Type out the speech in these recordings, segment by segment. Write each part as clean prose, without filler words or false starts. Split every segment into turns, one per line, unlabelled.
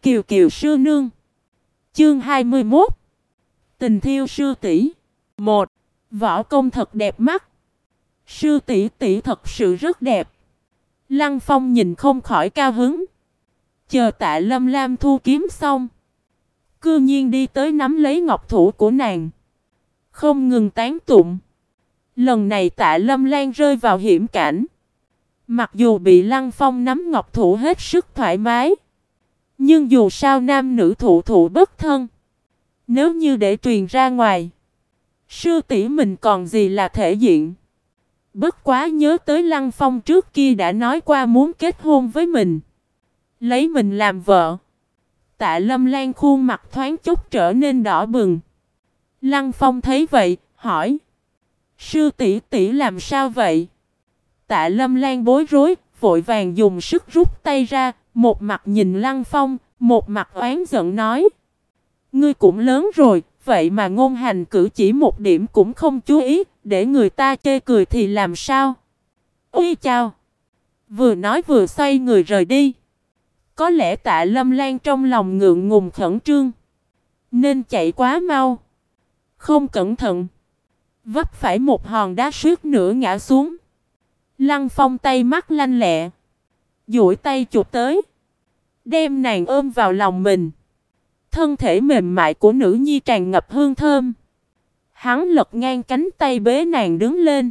Kiều Kiều sư nương. Chương 21. Tình thiêu sư tỷ. 1. Võ công thật đẹp mắt. Sư tỷ tỷ thật sự rất đẹp. Lăng Phong nhìn không khỏi cao hứng. Chờ Tạ Lâm Lam thu kiếm xong, cư nhiên đi tới nắm lấy ngọc thủ của nàng, không ngừng tán tụng. Lần này Tạ Lâm Lan rơi vào hiểm cảnh. Mặc dù bị Lăng Phong nắm ngọc thủ hết sức thoải mái, nhưng dù sao nam nữ thụ thụ bất thân. Nếu như để truyền ra ngoài, sư tỷ mình còn gì là thể diện. Bất quá nhớ tới Lăng Phong trước kia đã nói qua muốn kết hôn với mình, lấy mình làm vợ. Tạ Lâm Lan khuôn mặt thoáng chút trở nên đỏ bừng. Lăng Phong thấy vậy, hỏi: sư tỷ tỷ làm sao vậy? Tạ Lâm Lan bối rối, vội vàng dùng sức rút tay ra, một mặt nhìn Lăng Phong, một mặt oán giận nói: ngươi cũng lớn rồi, vậy mà ngôn hành cử chỉ một điểm cũng không chú ý, để người ta chê cười thì làm sao? Ui chao! Vừa nói vừa xoay người rời đi. Có lẽ Tạ Lâm Lan trong lòng ngượng ngùng khẩn trương, nên chạy quá mau. Không cẩn thận, vấp phải một hòn đá suýt nữa ngã xuống. Lăng Phong tay mắt lanh lẹ, duỗi tay chụp tới, đem nàng ôm vào lòng mình. Thân thể mềm mại của nữ nhi tràn ngập hương thơm. Hắn lật ngang cánh tay bế nàng đứng lên.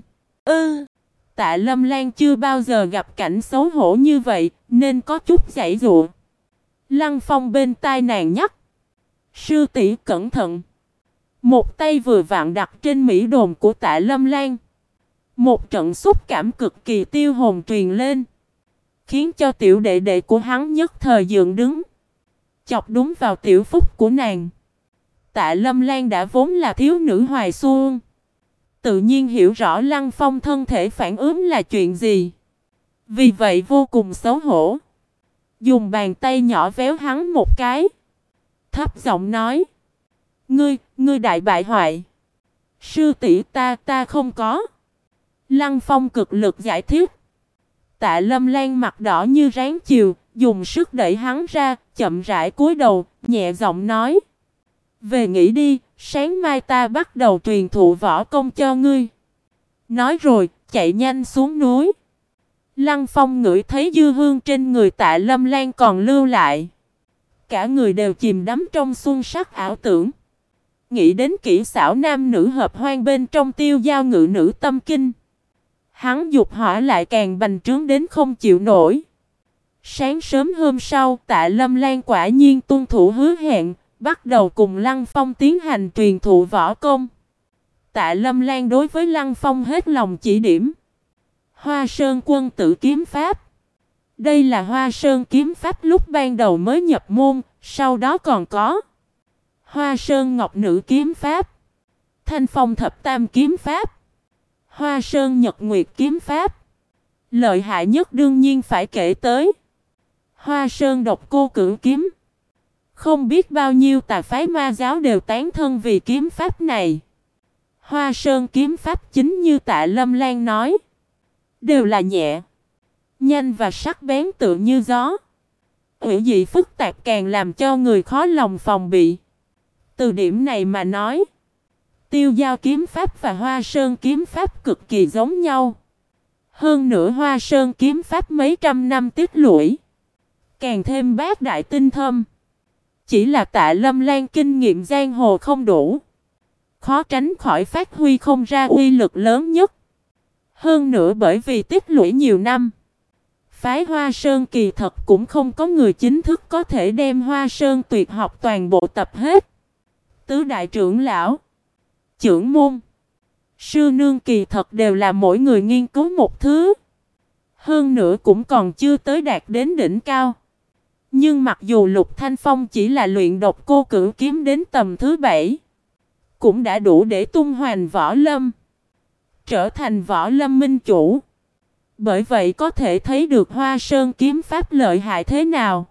Tạ Lâm Lan chưa bao giờ gặp cảnh xấu hổ như vậy, nên có chút giãy giụa. Lăng Phong bên tai nàng nhắc: sư tỷ cẩn thận. Một tay vừa vặn đặt trên mỹ đồn của Tạ Lâm Lan. Một trận xúc cảm cực kỳ tiêu hồn truyền lên, khiến cho tiểu đệ đệ của hắn nhất thời dựng đứng, chọc đúng vào tiểu phúc của nàng. Tạ Lâm Lan đã vốn là thiếu nữ hoài xuân, tự nhiên hiểu rõ Lăng Phong thân thể phản ứng là chuyện gì. Vì vậy vô cùng xấu hổ, dùng bàn tay nhỏ véo hắn một cái, thấp giọng nói: Ngươi đại bại hoại. Sư tỷ ta không có. Lăng Phong cực lực giải thích. Tạ Lâm Lan mặt đỏ như ráng chiều, dùng sức đẩy hắn ra, chậm rãi cúi đầu, nhẹ giọng nói: về nghỉ đi, sáng mai ta bắt đầu truyền thụ võ công cho ngươi. Nói rồi, chạy nhanh xuống núi. Lăng Phong ngửi thấy dư hương trên người Tạ Lâm Lan còn lưu lại. Cả người đều chìm đắm trong xuân sắc ảo tưởng. Nghĩ đến kỹ xảo nam nữ hợp hoan bên trong Tiêu Giao Ngự Nữ Tâm Kinh, hắn dục hỏa lại càng bành trướng đến không chịu nổi. Sáng sớm hôm sau, Tạ Lâm Lan quả nhiên tuân thủ hứa hẹn, bắt đầu cùng Lăng Phong tiến hành truyền thụ võ công. Tạ Lâm Lan đối với Lăng Phong hết lòng chỉ điểm. Hoa Sơn Quân Tử Kiếm Pháp. Đây là Hoa Sơn Kiếm Pháp lúc ban đầu mới nhập môn, sau đó còn có Hoa Sơn Ngọc Nữ Kiếm Pháp, Thanh Phong Thập Tam Kiếm Pháp, Hoa Sơn Nhật Nguyệt Kiếm Pháp. Lợi hại nhất đương nhiên phải kể tới Hoa Sơn Độc Cô Cửu Kiếm. Không biết bao nhiêu tà phái ma giáo đều tán thân vì kiếm pháp này. Hoa Sơn kiếm pháp chính như Tạ Lâm Lan nói, đều là nhẹ, nhanh và sắc bén tựa như gió. Ủy dị phức tạp càng làm cho người khó lòng phòng bị. Từ điểm này mà nói, Tiêu Giao kiếm pháp và Hoa Sơn kiếm pháp cực kỳ giống nhau. Hơn nữa Hoa Sơn kiếm pháp mấy trăm năm tích lũy, càng thêm bác đại tinh thâm. Chỉ là Tạ Lâm Lan kinh nghiệm giang hồ không đủ, khó tránh khỏi phát huy không ra uy lực lớn nhất. Hơn nữa bởi vì tích lũy nhiều năm, phái Hoa Sơn kỳ thật cũng không có người chính thức có thể đem Hoa Sơn tuyệt học toàn bộ tập hết. Tứ đại trưởng lão, trưởng môn, sư nương kỳ thật đều là mỗi người nghiên cứu một thứ. Hơn nữa cũng còn chưa tới đạt đến đỉnh cao. Nhưng mặc dù Lục Thanh Phong chỉ là luyện Độc Cô Cửu Kiếm đến tầm thứ 7, cũng đã đủ để tung hoành võ lâm, trở thành võ lâm minh chủ. Bởi vậy có thể thấy được Hoa Sơn kiếm pháp lợi hại thế nào.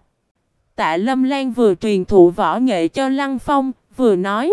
Tạ Lâm Lan vừa truyền thụ võ nghệ cho Lăng Phong, vừa nói: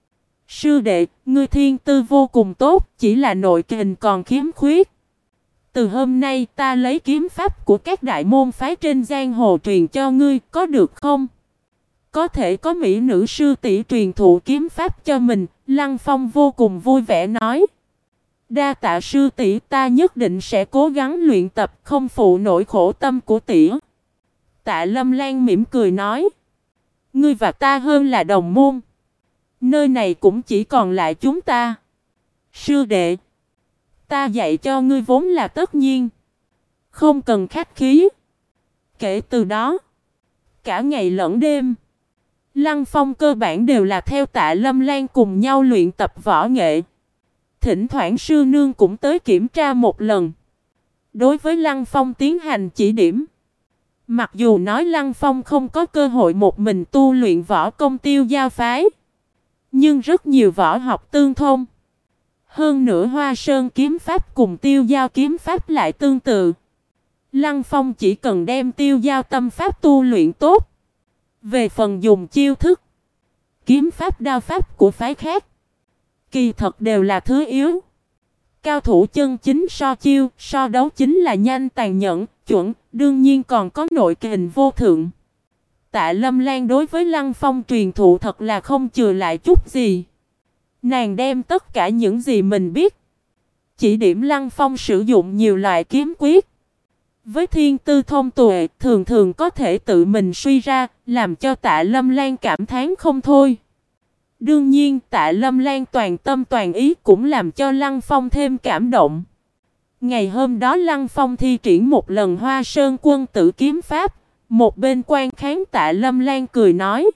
sư đệ, ngươi thiên tư vô cùng tốt, chỉ là nội kình còn khiếm khuyết. Từ hôm nay ta lấy kiếm pháp của các đại môn phái trên giang hồ truyền cho ngươi, có được không? Có thể có mỹ nữ sư tỷ truyền thụ kiếm pháp cho mình, Lăng Phong vô cùng vui vẻ nói. Đa tạ sư tỷ, ta nhất định sẽ cố gắng luyện tập, không phụ nổi khổ tâm của tỷ. Tạ Lâm Lan mỉm cười nói. Ngươi và ta hơn là đồng môn. Nơi này cũng chỉ còn lại chúng ta. Sư đệ, ta dạy cho ngươi vốn là tất nhiên. Không cần khách khí. Kể từ đó, cả ngày lẫn đêm, Lăng Phong cơ bản đều là theo Tạ Lâm Lan cùng nhau luyện tập võ nghệ. Thỉnh thoảng sư nương cũng tới kiểm tra một lần. Đối với Lăng Phong tiến hành chỉ điểm. Mặc dù nói Lăng Phong không có cơ hội một mình tu luyện võ công Tiêu Giao phái, nhưng rất nhiều võ học tương thông. Hơn nữa Hoa Sơn kiếm pháp cùng Tiêu Giao kiếm pháp lại tương tự. Lăng Phong chỉ cần đem Tiêu Giao tâm pháp tu luyện tốt. Về phần dùng chiêu thức, kiếm pháp đao pháp của phái khác, kỳ thật đều là thứ yếu. Cao thủ chân chính so chiêu, so đấu chính là nhanh, tàn nhẫn, chuẩn, đương nhiên còn có nội kình vô thượng. Tạ Lâm Lan đối với Lăng Phong truyền thụ thật là không chừa lại chút gì. Nàng đem tất cả những gì mình biết, chỉ điểm Lăng Phong sử dụng nhiều loại kiếm quyết. Với thiên tư thông tuệ, thường thường có thể tự mình suy ra, làm cho Tạ Lâm Lan cảm thán không thôi. Đương nhiên, Tạ Lâm Lan toàn tâm toàn ý cũng làm cho Lăng Phong thêm cảm động. Ngày hôm đó Lăng Phong thi triển một lần Hoa Sơn quân tử kiếm pháp, một bên quan kháng Tạ Lâm Lan cười nói.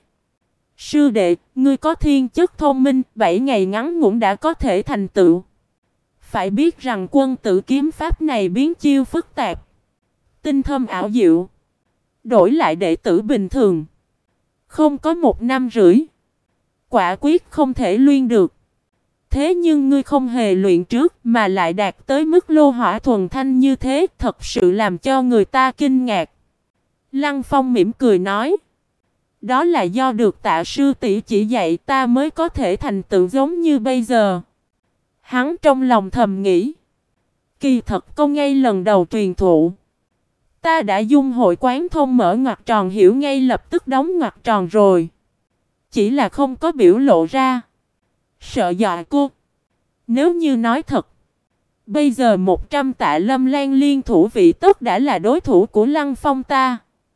Sư đệ, ngươi có thiên chất thông minh, 7 ngày ngắn ngủn đã có thể thành tựu. Phải biết rằng quân tử kiếm pháp này biến chiêu phức tạp, tinh thâm ảo diệu. Đổi lại đệ tử bình thường, không có 1 năm rưỡi, quả quyết không thể luyện được. Thế nhưng ngươi không hề luyện trước mà lại đạt tới mức lô hỏa thuần thanh như thế, thật sự làm cho người ta kinh ngạc. Lăng Phong mỉm cười nói. Đó là do được Tạ sư tỷ chỉ dạy ta mới có thể thành tựu giống như bây giờ. Hắn trong lòng thầm nghĩ. Kỳ thật câu ngay lần đầu truyền thụ, ta đã dung hội quán thông mở ngoặc tròn hiểu ngay lập tức đóng ngoặc tròn rồi. Chỉ là không có biểu lộ ra, sợ dọa cô. Nếu như nói thật, bây giờ 100 Tạ Lâm Lan liên thủ vị tất đã là đối thủ của Lăng Phong ta.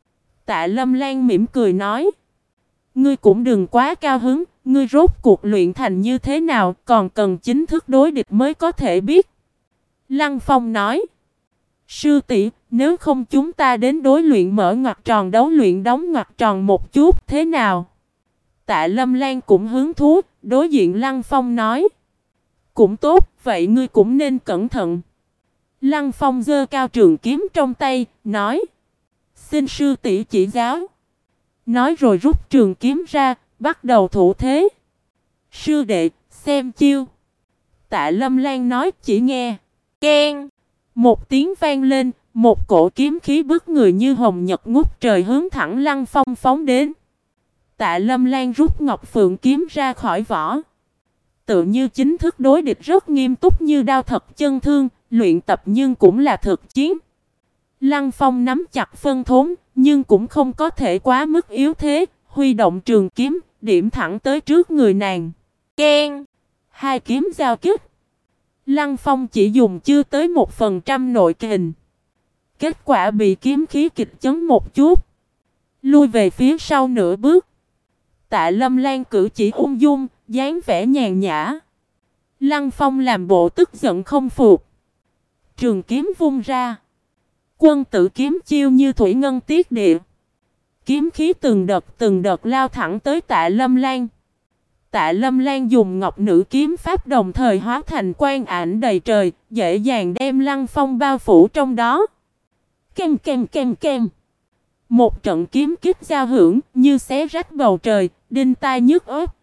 Tạ Lâm Lan mỉm cười nói. Ngươi cũng đừng quá cao hứng, ngươi rốt cuộc luyện thành như thế nào còn cần chính thức đối địch mới có thể biết. Lăng Phong nói. Sư tỷ, nếu không chúng ta đến đối luyện mở ngoặc tròn đấu luyện đóng ngoặc tròn một chút thế nào? Tạ Lâm Lan cũng hứng thú, đối diện Lăng Phong nói. Cũng tốt, vậy ngươi cũng nên cẩn thận. Lăng Phong giơ cao trường kiếm trong tay, nói. Xin sư tỷ chỉ giáo. Nói rồi rút trường kiếm ra, bắt đầu thủ thế. Sư đệ, xem chiêu. Tạ Lâm Lan nói, chỉ nghe. Keng. Một tiếng vang lên, một cổ kiếm khí bức người như hồng nhật ngút trời hướng thẳng Lăng Phong phóng đến. Tạ Lâm Lan rút Ngọc Phượng kiếm ra khỏi vỏ. Tự như chính thức đối địch rất nghiêm túc như đao thật chân thương, luyện tập nhưng cũng là thực chiến. Lăng Phong nắm chặt phân thốn, nhưng cũng không có thể quá mức yếu thế, huy động trường kiếm, điểm thẳng tới trước người nàng. Keng! 2 kiếm giao kích. Lăng Phong chỉ dùng chưa tới 1% nội kình. Kết quả bị kiếm khí kịch chấn một chút, lui về phía sau nửa bước. Tạ Lâm Lan cử chỉ ung dung, dáng vẻ nhàn nhã. Lăng Phong làm bộ tức giận không phục. Trường kiếm vung ra. Quân tử kiếm chiêu như thủy ngân tiết địa. Kiếm khí từng đợt lao thẳng tới Tạ Lâm Lan. Tạ Lâm Lan dùng ngọc nữ kiếm pháp đồng thời hóa thành quang ảnh đầy trời, dễ dàng đem Lăng Phong bao phủ trong đó. Kem kem kem kem. Một trận kiếm kích giao hưởng như xé rách bầu trời, đinh tai nhức óc.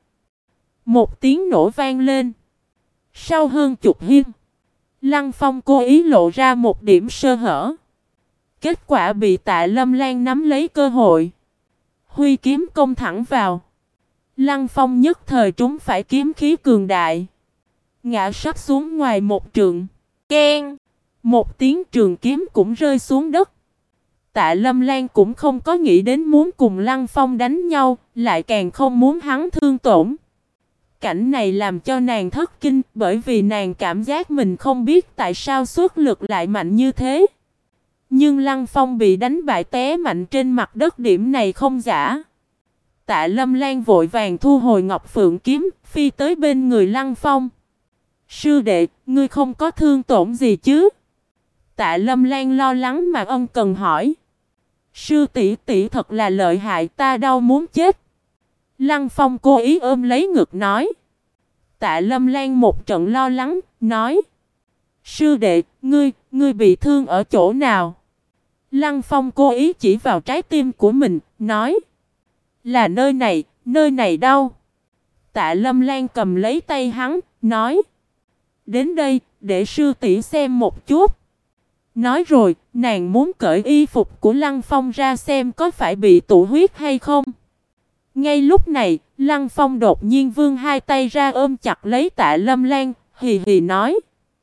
Một tiếng nổ vang lên. Sau hơn chục hiên, Lăng Phong cố ý lộ ra một điểm sơ hở. Kết quả bị Tạ Lâm Lan nắm lấy cơ hội, huy kiếm công thẳng vào. Lăng Phong nhất thời trúng phải kiếm khí cường đại, ngã sắp xuống ngoài một trượng. Keng! Một tiếng trường kiếm cũng rơi xuống đất. Tạ Lâm Lan cũng không có nghĩ đến muốn cùng Lăng Phong đánh nhau, lại càng không muốn hắn thương tổn. Cảnh này làm cho nàng thất kinh, bởi vì nàng cảm giác mình không biết tại sao xuất lực lại mạnh như thế. Nhưng Lăng Phong bị đánh bại té mạnh trên mặt đất, điểm này không giả. Tạ Lâm Lan vội vàng thu hồi Ngọc Phượng kiếm, phi tới bên người Lăng Phong. Sư đệ, ngươi không có thương tổn gì chứ? Tạ Lâm Lan lo lắng mà ân cần hỏi. Sư tỷ tỷ thật là lợi hại, ta đau muốn chết. Lăng Phong cố ý ôm lấy ngực nói. Tạ Lâm Lan một trận lo lắng, nói. Sư đệ, ngươi bị thương ở chỗ nào? Lăng Phong cố ý chỉ vào trái tim của mình, nói. Là nơi này đau. Tạ Lâm Lan cầm lấy tay hắn, nói. Đến đây, để sư tỷ xem một chút. Nói rồi, nàng muốn cởi y phục của Lăng Phong ra xem có phải bị tụ huyết hay không. Ngay lúc này, Lăng Phong đột nhiên vươn hai tay ra ôm chặt lấy Tạ Lâm Lan, hì hì nói.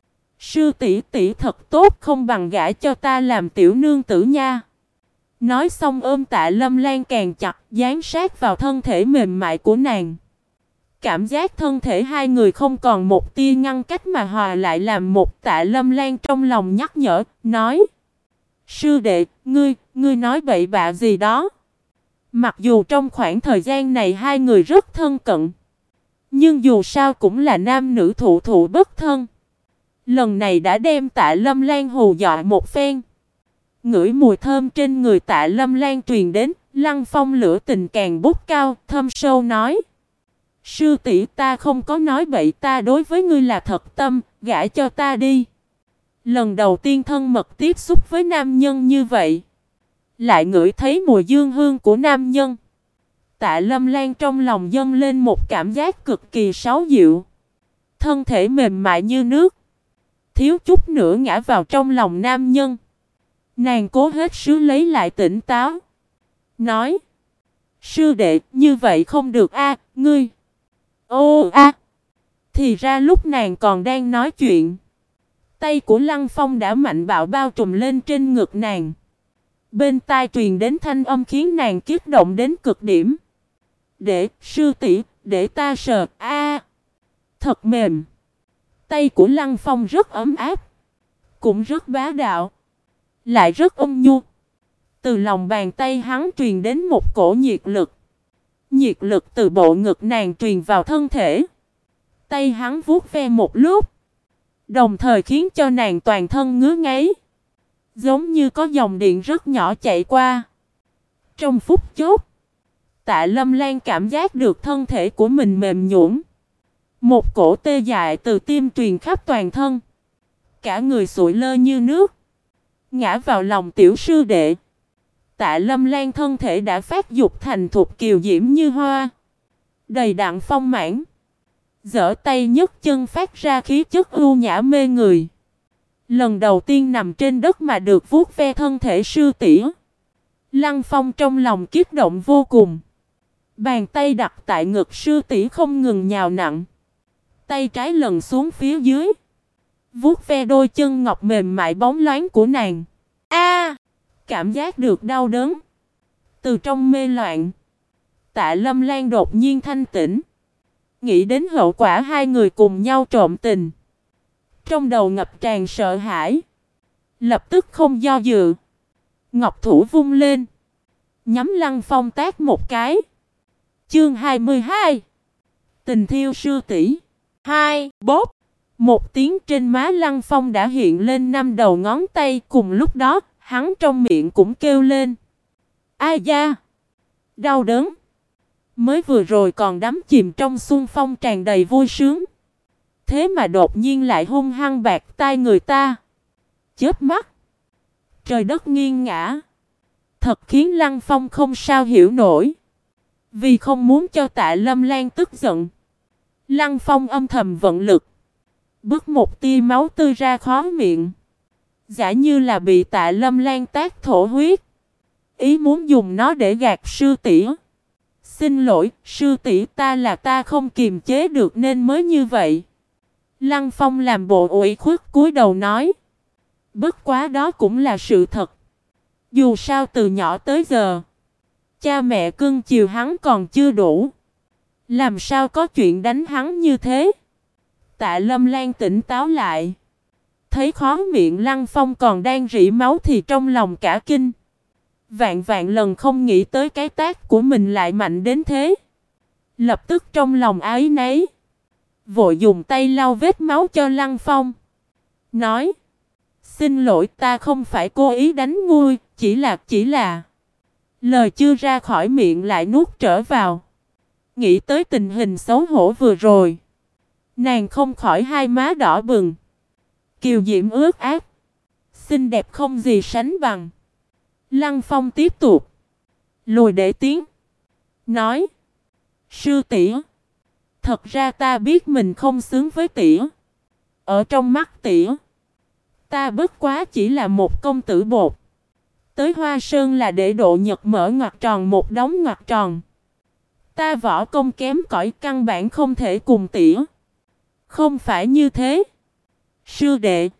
Sư tỷ tỷ thật tốt, không bằng gả cho ta làm tiểu nương tử nha. Nói xong ôm Tạ Lâm Lan càng chặt, dán sát vào thân thể mềm mại của nàng. Cảm giác thân thể hai người không còn một tia ngăn cách mà hòa lại làm một. Tạ Lâm Lan trong lòng nhắc nhở, nói. Sư đệ, ngươi nói bậy bạ gì đó. Mặc dù trong khoảng thời gian này hai người rất thân cận, nhưng dù sao cũng là nam nữ thụ thụ bất thân. Lần này đã đem Tạ Lâm Lan hù dọa một phen. Ngửi mùi thơm trên người Tạ Lâm Lan truyền đến, Lăng Phong lửa tình càng bốc cao, thâm sâu nói. Sư tỷ ta không có nói bậy, ta đối với ngươi là thật tâm, gả cho ta đi. Lần đầu tiên thân mật tiếp xúc với nam nhân như vậy, lại ngửi thấy mùi dương hương của nam nhân. Tạ Lâm Lan trong lòng dâng lên một cảm giác cực kỳ sáo dịu. Thân thể mềm mại như nước, thiếu chút nữa ngã vào trong lòng nam nhân. Nàng cố hết sức lấy lại tỉnh táo, nói. Sư đệ, như vậy không được a, ngươi. Ô a. Thì ra lúc nàng còn đang nói chuyện, tay của Lăng Phong đã mạnh bạo bao trùm lên trên ngực nàng. Bên tai truyền đến thanh âm khiến nàng kích động đến cực điểm. Sư tỷ, để ta sờ. A, thật mềm. Tay của Lăng Phong rất ấm áp, cũng rất bá đạo, lại rất ôn nhu. Từ lòng bàn tay hắn truyền đến một cổ nhiệt lực. Nhiệt lực từ bộ ngực nàng truyền vào thân thể. Tay hắn vuốt ve một lúc, đồng thời khiến cho nàng toàn thân ngứa ngáy, giống như có dòng điện rất nhỏ chạy qua. Trong phút chốc, Tạ Lâm Lan cảm giác được thân thể của mình mềm nhũn. Một cổ tê dại từ tim truyền khắp toàn thân. Cả người sụi lơ như nước, ngã vào lòng tiểu sư đệ. Tạ Lâm Lan thân thể đã phát dục thành thục kiều diễm như hoa, đầy đặn phong mãn. Giở tay nhấc chân phát ra khí chất ưu nhã mê người. Lần đầu tiên nằm trên đất mà được vuốt ve thân thể sư tỷ, Lăng Phong trong lòng kích động vô cùng. Bàn tay đặt tại ngực sư tỷ không ngừng nhào nặn. Tay trái lần xuống phía dưới, vuốt ve đôi chân ngọc mềm mại bóng loáng của nàng. A! Cảm giác được đau đớn. Từ trong mê loạn, Tạ Lâm Lan đột nhiên thanh tỉnh. Nghĩ đến hậu quả hai người cùng nhau trộm tình, trong đầu ngập tràn sợ hãi. Lập tức không do dự, ngọc thủ vung lên, nhắm Lăng Phong tát một cái. Chương 22. Tình thiêu sư tỷ 2. Bốp. Một tiếng trên má Lăng Phong đã hiện lên 5 đầu ngón tay. Cùng lúc đó, hắn trong miệng cũng kêu lên. Ai da! Đau đớn! Mới vừa rồi còn đắm chìm trong xuân phong tràn đầy vui sướng, thế mà đột nhiên lại hung hăng bạc tai người ta. Chớp mắt, trời đất nghiêng ngã. Thật khiến Lăng Phong không sao hiểu nổi. Vì không muốn cho Tạ Lâm Lan tức giận, Lăng Phong âm thầm vận lực, bước một tia máu tươi ra khóe miệng, giả như là bị Tạ Lâm Lan tát thổ huyết, ý muốn dùng nó để gạt sư tỷ. Xin lỗi, sư tỷ, ta không kiềm chế được nên mới như vậy. Lăng Phong làm bộ ủy khuất cúi đầu nói. Bất quá đó cũng là sự thật. Dù sao từ nhỏ tới giờ, cha mẹ cưng chiều hắn còn chưa đủ. Làm sao có chuyện đánh hắn như thế? Tạ Lâm Lan tỉnh táo lại. Thấy khóe miệng Lăng Phong còn đang rỉ máu thì trong lòng cả kinh. Vạn vạn lần không nghĩ tới cái tát của mình lại mạnh đến thế. Lập tức trong lòng áy náy, vội dùng tay lau vết máu cho Lăng Phong. Nói: xin lỗi, ta không phải cố ý đánh ngươi, chỉ là... Lời chưa ra khỏi miệng lại nuốt trở vào. Nghĩ tới tình hình xấu hổ vừa rồi, nàng không khỏi hai má đỏ bừng. Kiều diễm ướt át, xinh đẹp không gì sánh bằng. Lăng Phong tiếp tục lùi để tiếng, nói: sư tỷ, thật ra ta biết mình không xứng với tỷ. Ở trong mắt tỷ, ta bất quá chỉ là một công tử bột. Tới Hoa Sơn là để độ nhật mở ngoặc tròn một đống ngoặc tròn. Ta võ công kém cỏi, căn bản không thể cùng tỷ. Không phải như thế, sư đệ.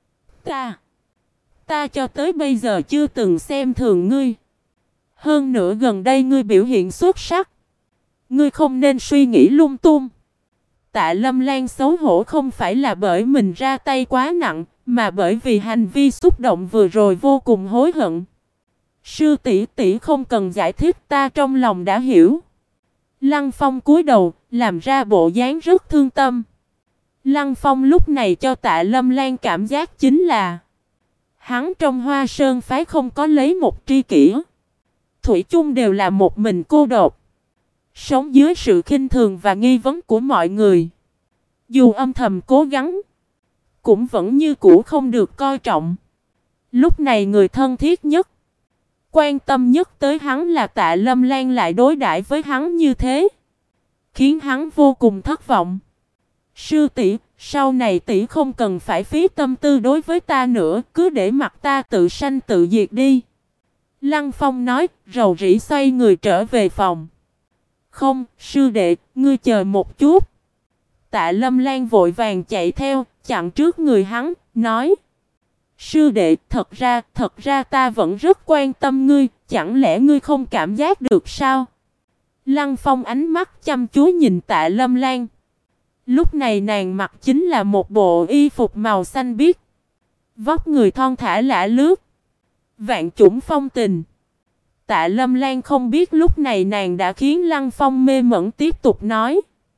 Ta cho tới bây giờ chưa từng xem thường ngươi. Hơn nữa gần đây ngươi biểu hiện xuất sắc. Ngươi không nên suy nghĩ lung tung. Tạ Lâm Lan xấu hổ không phải là bởi mình ra tay quá nặng, mà bởi vì hành vi xúc động vừa rồi vô cùng hối hận. Sư tỷ tỷ không cần giải thích, ta trong lòng đã hiểu. Lăng Phong cúi đầu, làm ra bộ dáng rất thương tâm. Lăng Phong lúc này cho Tạ Lâm Lan cảm giác chính là hắn trong Hoa Sơn phái không có lấy một tri kỷ. Thủy chung đều là một mình cô độc, sống dưới sự khinh thường và nghi vấn của mọi người. Dù âm thầm cố gắng, cũng vẫn như cũ không được coi trọng. Lúc này người thân thiết nhất, quan tâm nhất tới hắn là Tạ Lâm Lan lại đối đãi với hắn như thế, khiến hắn vô cùng thất vọng. Sư tỷ, sau này tỷ không cần phải phí tâm tư đối với ta nữa, cứ để mặc ta tự sanh tự diệt đi. Lăng Phong nói, rầu rĩ xoay người trở về phòng. Không, sư đệ, ngươi chờ một chút. Tạ Lâm Lan vội vàng chạy theo, chặn trước người hắn, nói: sư đệ, thật ra ta vẫn rất quan tâm ngươi, chẳng lẽ ngươi không cảm giác được sao? Lăng Phong ánh mắt chăm chú nhìn Tạ Lâm Lan. Lúc này nàng mặc chính là một bộ y phục màu xanh biếc, vóc người thon thả lả lướt, vạn chủng phong tình. Tạ Lâm Lan không biết lúc này nàng đã khiến Lăng Phong mê mẩn, tiếp tục nói: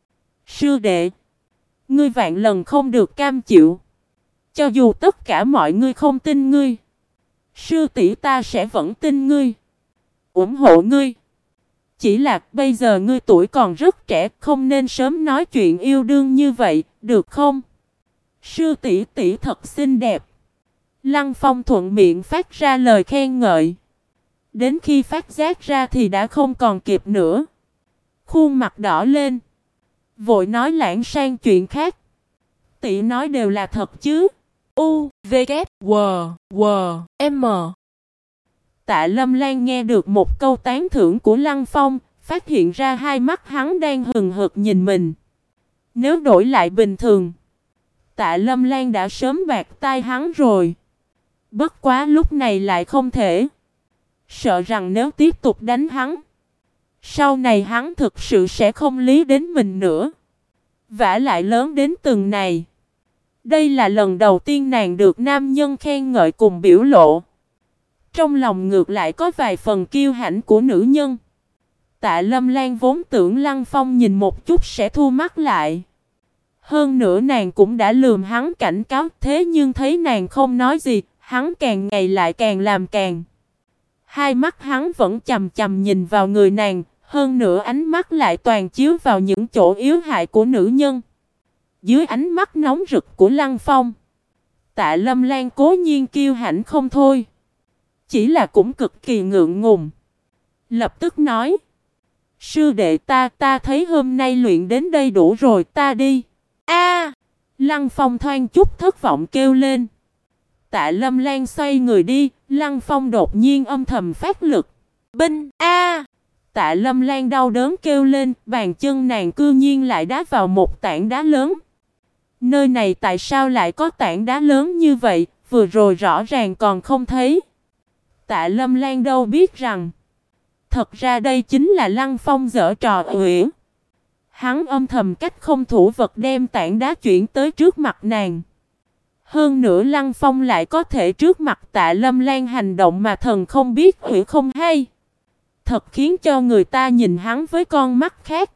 sư đệ, ngươi vạn lần không được cam chịu. Cho dù tất cả mọi người không tin ngươi, sư tỷ ta sẽ vẫn tin ngươi, ủng hộ ngươi. Chỉ là bây giờ ngươi tuổi còn rất trẻ, không nên sớm nói chuyện yêu đương như vậy, được không? Sư tỷ tỷ thật xinh đẹp. Lăng Phong thuận miệng phát ra lời khen ngợi. Đến khi phát giác ra thì đã không còn kịp nữa. Khuôn mặt đỏ lên, vội nói lãng sang chuyện khác. Tỷ nói đều là thật chứ? U, V, K, W, W, M. Tạ Lâm Lan nghe được một câu tán thưởng của Lăng Phong, phát hiện ra hai mắt hắn đang hừng hực nhìn mình. Nếu đổi lại bình thường, Tạ Lâm Lan đã sớm bạc tai hắn rồi. Bất quá lúc này lại không thể. Sợ rằng nếu tiếp tục đánh hắn, sau này hắn thực sự sẽ không lý đến mình nữa. Vả lại lớn đến từng này, đây là lần đầu tiên nàng được nam nhân khen ngợi cùng biểu lộ. Trong lòng ngược lại có vài phần kiêu hãnh của nữ nhân. Tạ Lâm Lan vốn tưởng Lăng Phong nhìn một chút sẽ thu mắt lại. Hơn nữa nàng cũng đã lườm hắn cảnh cáo, thế nhưng thấy nàng không nói gì, hắn càng ngày lại càng làm càng. Hai mắt hắn vẫn chằm chằm nhìn vào người nàng, hơn nữa ánh mắt lại toàn chiếu vào những chỗ yếu hại của nữ nhân. Dưới ánh mắt nóng rực của Lăng Phong, Tạ Lâm Lan cố nhiên kiêu hãnh không thôi, chỉ là cũng cực kỳ ngượng ngùng. Lập tức nói: sư đệ, ta thấy hôm nay luyện đến đây đủ rồi, ta đi. A! Lăng Phong thoáng chút thất vọng kêu lên. Tạ Lâm Lan xoay người đi, Lăng Phong đột nhiên âm thầm phát lực. Binh! A! Tạ Lâm Lan đau đớn kêu lên, bàn chân nàng cư nhiên lại đá vào một tảng đá lớn. Nơi này tại sao lại có tảng đá lớn như vậy, vừa rồi rõ ràng còn không thấy. Tạ Lâm Lan đâu biết rằng, thật ra đây chính là Lăng Phong giở trò uyển. Hắn âm thầm cách không thủ vật đem tảng đá chuyển tới trước mặt nàng. Hơn nữa Lăng Phong lại có thể trước mặt Tạ Lâm Lan hành động mà thần không biết quỷ không hay. Thật khiến cho người ta nhìn hắn với con mắt khác.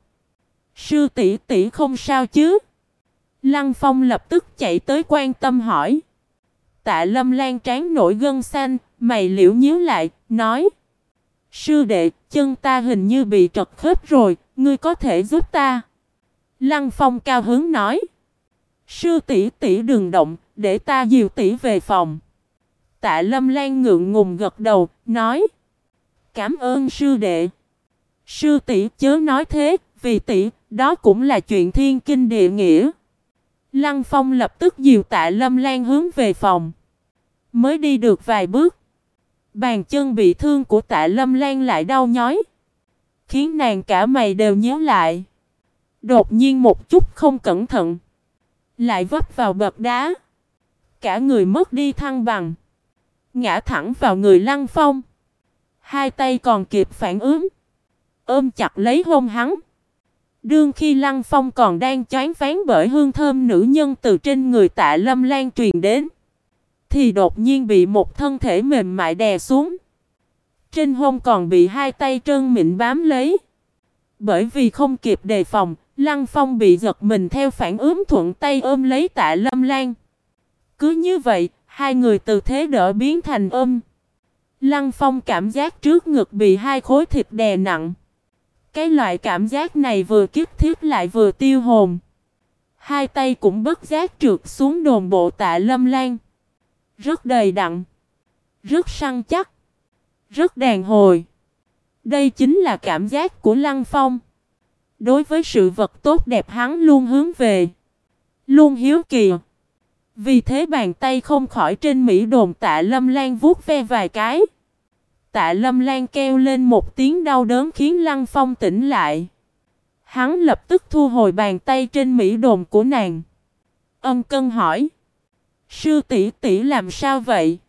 Sư tỷ tỷ không sao chứ? Lăng Phong lập tức chạy tới quan tâm hỏi. Tạ Lâm Lan trán nổi gân xanh, mày liễu nhíu lại, nói. Sư đệ, chân ta hình như bị trật khớp rồi, ngươi có thể giúp ta. Lăng Phong cao hứng nói. Sư tỷ tỷ đừng động, để ta dìu tỷ về phòng. Tạ Lâm Lan ngượng ngùng gật đầu, nói. Cảm ơn sư đệ. Sư tỷ chớ nói thế, vì tỷ, đó cũng là chuyện thiên kinh địa nghĩa. Lăng Phong lập tức dìu Tạ Lâm Lan hướng về phòng. Mới đi được vài bước, bàn chân bị thương của Tạ Lâm Lan lại đau nhói, khiến nàng cả mày đều nhíu lại. Đột nhiên một chút không cẩn thận, lại vấp vào bậc đá. Cả người mất đi thăng bằng, ngã thẳng vào người Lăng Phong. Hai tay còn kịp phản ứng, ôm chặt lấy hông hắn. Đương khi Lăng Phong còn đang choáng váng bởi hương thơm nữ nhân từ trên người Tạ Lâm Lan truyền đến, thì đột nhiên bị một thân thể mềm mại đè xuống. Trên hông còn bị hai tay trơn mịn bám lấy. Bởi vì không kịp đề phòng, Lăng Phong bị giật mình theo phản ứng thuận tay ôm lấy Tạ Lâm Lan. Cứ như vậy, hai người từ thế đỡ biến thành ôm. Lăng Phong cảm giác trước ngực bị hai khối thịt đè nặng. Cái loại cảm giác này vừa kiếp thiết lại vừa tiêu hồn. Hai tay cũng bất giác trượt xuống đồn bộ Tạ Lâm Lan. Rất đầy đặn, rất săn chắc, rất đàn hồi. Đây chính là cảm giác của Lăng Phong. Đối với sự vật tốt đẹp hắn luôn hướng về, luôn hiếu kỳ. Vì thế bàn tay không khỏi trên mỹ đồn Tạ Lâm Lan vuốt ve vài cái. Tạ Lâm Lan kêu lên một tiếng đau đớn khiến Lăng Phong tỉnh lại. Hắn lập tức thu hồi bàn tay trên mỹ đồn của nàng. Ân Cân hỏi. Sư tỷ tỷ làm sao vậy?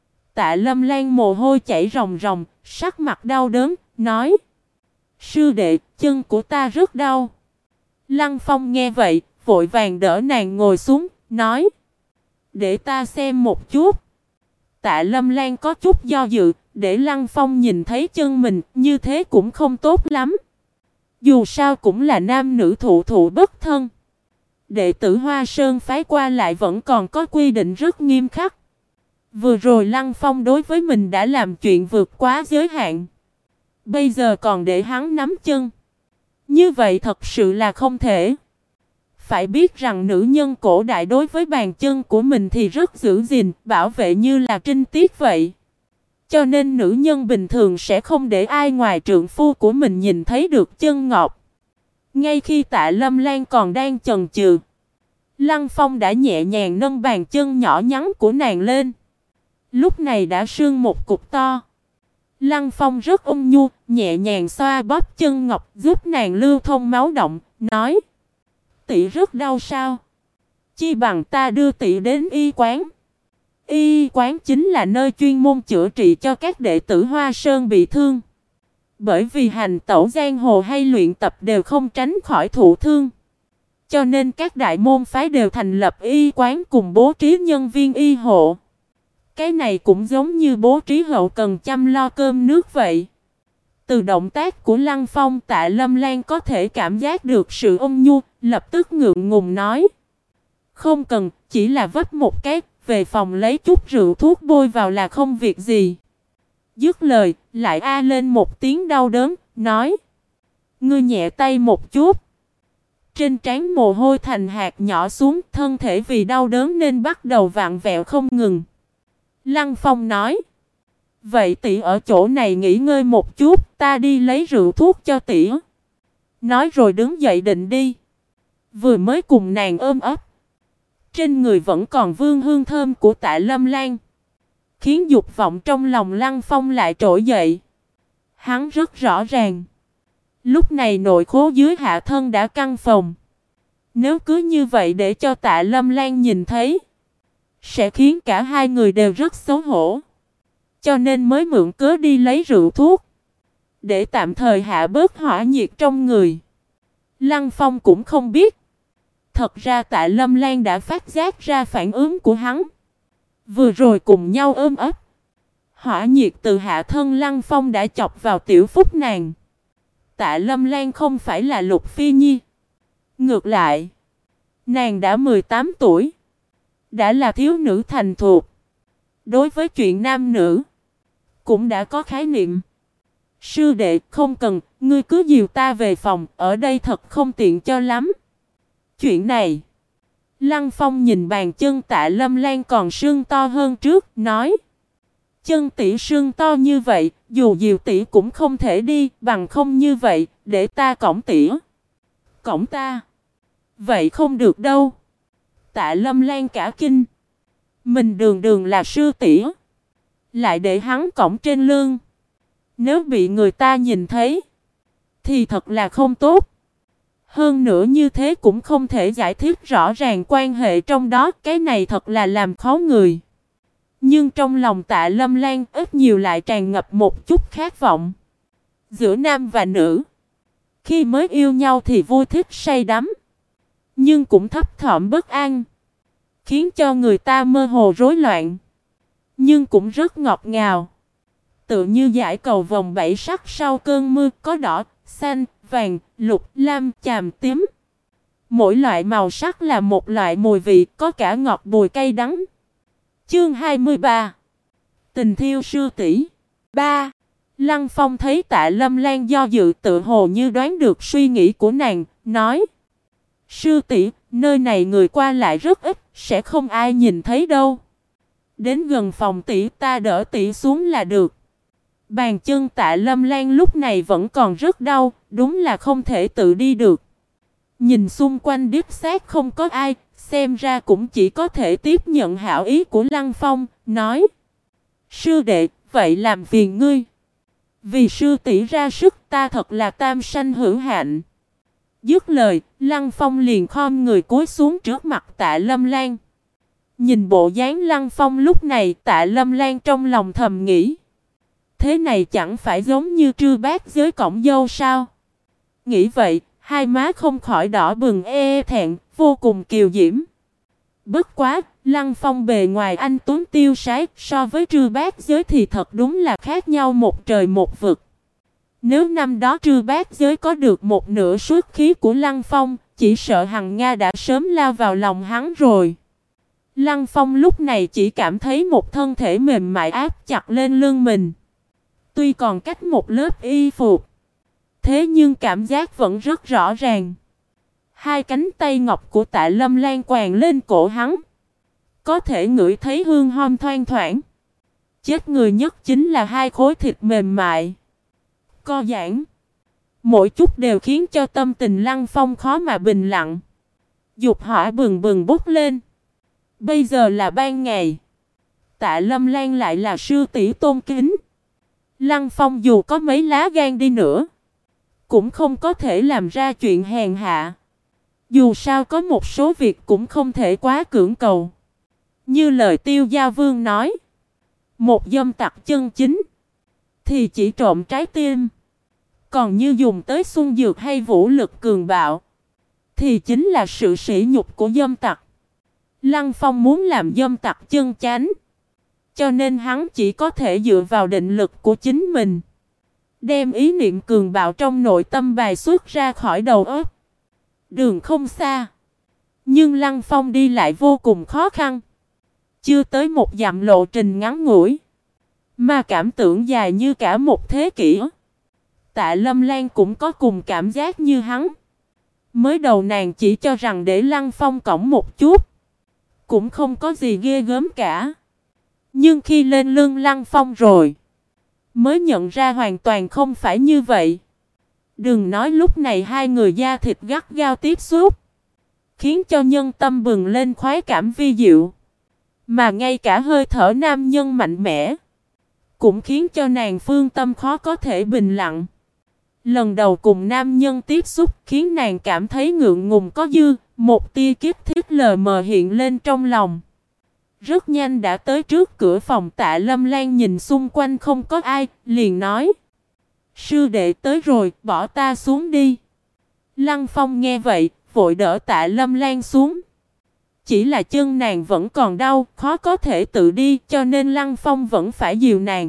Tạ Lâm Lan mồ hôi chảy ròng ròng, sắc mặt đau đớn, nói. Sư đệ, chân của ta rất đau. Lăng Phong nghe vậy, vội vàng đỡ nàng ngồi xuống, nói. Để ta xem một chút. Tạ Lâm Lan có chút do dự, để Lăng Phong nhìn thấy chân mình, như thế cũng không tốt lắm. Dù sao cũng là nam nữ thụ thụ bất thân. Đệ tử Hoa Sơn phái qua lại vẫn còn có quy định rất nghiêm khắc. Vừa rồi Lăng Phong đối với mình đã làm chuyện vượt quá giới hạn. Bây giờ còn để hắn nắm chân. Như vậy thật sự là không thể. Phải biết rằng nữ nhân cổ đại đối với bàn chân của mình thì rất giữ gìn, bảo vệ như là trinh tiết vậy. Cho nên nữ nhân bình thường sẽ không để ai ngoài trượng phu của mình nhìn thấy được chân ngọc. Ngay khi Tạ Lâm Lan còn đang chần chừ, Lăng Phong đã nhẹ nhàng nâng bàn chân nhỏ nhắn của nàng lên. Lúc này đã sưng một cục to. Lăng Phong rất ôn nhu, nhẹ nhàng xoa bóp chân ngọc giúp nàng lưu thông máu động, nói. Tỷ rất đau sao? Chi bằng ta đưa tỷ đến y quán. Y quán chính là nơi chuyên môn chữa trị cho các đệ tử Hoa Sơn bị thương. Bởi vì hành tẩu giang hồ hay luyện tập đều không tránh khỏi thụ thương. Cho nên các đại môn phái đều thành lập y quán cùng bố trí nhân viên y hộ. Cái này cũng giống như bố trí hậu cần chăm lo cơm nước vậy. Từ động tác của Lăng Phong, Tạ Lâm Lan có thể cảm giác được sự ôn nhu, lập tức ngượng ngùng nói. Không cần, chỉ là vấp một cái, về phòng lấy chút rượu thuốc bôi vào là không việc gì. Dứt lời, lại a lên một tiếng đau đớn, nói. Ngươi nhẹ tay một chút. Trên trán mồ hôi thành hạt nhỏ xuống, thân thể vì đau đớn nên bắt đầu vặn vẹo không ngừng. Lăng Phong nói. Vậy tỷ ở chỗ này nghỉ ngơi một chút, ta đi lấy rượu thuốc cho tỷ. Nói rồi đứng dậy định đi. Vừa mới cùng nàng ôm ấp, trên người vẫn còn vương hương thơm của Tạ Lâm Lan, khiến dục vọng trong lòng Lăng Phong lại trỗi dậy. Hắn rất rõ ràng, lúc này nội khố dưới hạ thân đã căng phồng. Nếu cứ như vậy để cho Tạ Lâm Lan nhìn thấy, sẽ khiến cả hai người đều rất xấu hổ. cho nên mới mượn cớ đi lấy rượu thuốc, để tạm thời hạ bớt hỏa nhiệt trong người. Lăng Phong cũng không biết. Thật ra Tạ Lâm Lan đã phát giác ra phản ứng của hắn. Vừa rồi cùng nhau ôm ấp. Hỏa nhiệt từ hạ thân Lăng Phong đã chọc vào tiểu phúc nàng. Tạ Lâm Lan không phải là Lục Phi Nhi. Ngược lại, nàng đã 18 tuổi. Đã là thiếu nữ thành thục. Đối với chuyện nam nữ, cũng đã có khái niệm. Sư đệ, không cần, ngươi cứ dìu ta về phòng, ở đây thật không tiện cho lắm. Chuyện này, Lăng Phong nhìn bàn chân Tạ Lâm Lan còn sưng to hơn trước, nói. Chân tỷ sưng to như vậy, dù dìu tỷ cũng không thể đi, bằng không như vậy, để ta cõng tỷ. Cõng ta? Vậy không được đâu. Tạ Lâm Lan cả kinh. Mình đường đường là sư tỷ, lại để hắn cõng trên lưng. Nếu bị người ta nhìn thấy, thì thật là không tốt. Hơn nữa như thế cũng không thể giải thích rõ ràng quan hệ trong đó, cái này thật là làm khó người. Nhưng trong lòng Tạ Lâm Lan ít nhiều lại tràn ngập một chút khát vọng. Giữa nam và nữ, khi mới yêu nhau thì vui thích say đắm, nhưng cũng thấp thỏm bất an, khiến cho người ta mơ hồ rối loạn, nhưng cũng rất ngọt ngào. Tựa như dải cầu vồng bảy sắc sau cơn mưa, có đỏ, xanh, vàng, lục, lam, chàm, tím. Mỗi loại màu sắc là một loại mùi vị, có cả ngọt bùi cay đắng. Chương 23. Tình thiêu sư tỷ 3. Lăng Phong thấy Tạ Lâm Lan do dự, tự hồ như đoán được suy nghĩ của nàng, nói. Sư tỷ, nơi này người qua lại rất ít, sẽ không ai nhìn thấy đâu. Đến gần phòng tỷ, ta đỡ tỷ xuống là được. Bàn chân Tạ Lâm Lan lúc này vẫn còn rất đau, đúng là không thể tự đi được. Nhìn xung quanh đích xác không có ai, xem ra cũng chỉ có thể tiếp nhận hảo ý của Lăng Phong, nói. Sư đệ, vậy làm phiền ngươi. Vì sư tỷ ra sức, ta thật là tam sanh hữu hạnh. Dứt lời, Lăng Phong liền khom người cúi xuống trước mặt Tạ Lâm Lan. Nhìn bộ dáng Lăng Phong lúc này, Tạ Lâm Lan trong lòng thầm nghĩ. Thế này chẳng phải giống như trư bát giới cổng dâu sao? Nghĩ vậy, hai má không khỏi đỏ bừng thẹn, vô cùng kiều diễm. Bất quá, Lăng Phong bề ngoài anh tuấn tiêu sái, so với trư bát giới thì thật đúng là khác nhau một trời một vực. Nếu năm đó trư bát giới có được một nửa xuất khí của Lăng Phong, chỉ sợ Hằng Nga đã sớm lao vào lòng hắn rồi. Lăng Phong lúc này chỉ cảm thấy một thân thể mềm mại áp chặt lên lưng mình. Tuy còn cách một lớp y phục, thế nhưng cảm giác vẫn rất rõ ràng. Hai cánh tay ngọc của Tạ Lâm Lan quàng lên cổ hắn, có thể ngửi thấy hương thơm thoang thoảng. Chết người nhất chính là hai khối thịt mềm mại, co giãn, mỗi chút đều khiến cho tâm tình Lăng Phong khó mà bình lặng. Dục hỏa bừng bừng bốc lên. Bây giờ là ban ngày, Tạ Lâm Lan lại là sư tỷ tôn kính. Lăng Phong dù có mấy lá gan đi nữa, cũng không có thể làm ra chuyện hèn hạ. Dù sao có một số việc cũng không thể quá cưỡng cầu. Như lời Tiêu Gia Vương nói, một dâm tặc chân chính thì chỉ trộm trái tim. Còn như dùng tới xuân dược hay vũ lực cường bạo thì chính là sự sỉ nhục của dâm tặc. Lăng Phong muốn làm dâm tặc chân chánh, cho nên hắn chỉ có thể dựa vào định lực của chính mình, đem ý niệm cường bạo trong nội tâm bài xuất ra khỏi đầu óc. Đường không xa, nhưng Lăng Phong đi lại vô cùng khó khăn. Chưa tới một dặm lộ trình ngắn ngủi, mà cảm tưởng dài như cả một thế kỷ. Tạ Lâm Lan cũng có cùng cảm giác như hắn. Mới đầu nàng chỉ cho rằng để Lăng Phong cõng một chút, cũng không có gì ghê gớm cả. Nhưng khi lên lưng Lăng Phong rồi, mới nhận ra hoàn toàn không phải như vậy. Đừng nói lúc này hai người da thịt gắt gao tiếp xúc, khiến cho nhân tâm bừng lên khoái cảm vi diệu, mà ngay cả hơi thở nam nhân mạnh mẽ cũng khiến cho nàng phương tâm khó có thể bình lặng. Lần đầu cùng nam nhân tiếp xúc khiến nàng cảm thấy ngượng ngùng có dư, một tia kiếp thiết lờ mờ hiện lên trong lòng. Rất nhanh đã tới trước cửa phòng. Tạ Lâm Lan nhìn xung quanh không có ai, liền nói: sư đệ tới rồi, bỏ ta xuống đi. Lăng Phong nghe vậy, vội đỡ Tạ Lâm Lan xuống. Chỉ là chân nàng vẫn còn đau, khó có thể tự đi, cho nên Lăng Phong vẫn phải dìu nàng.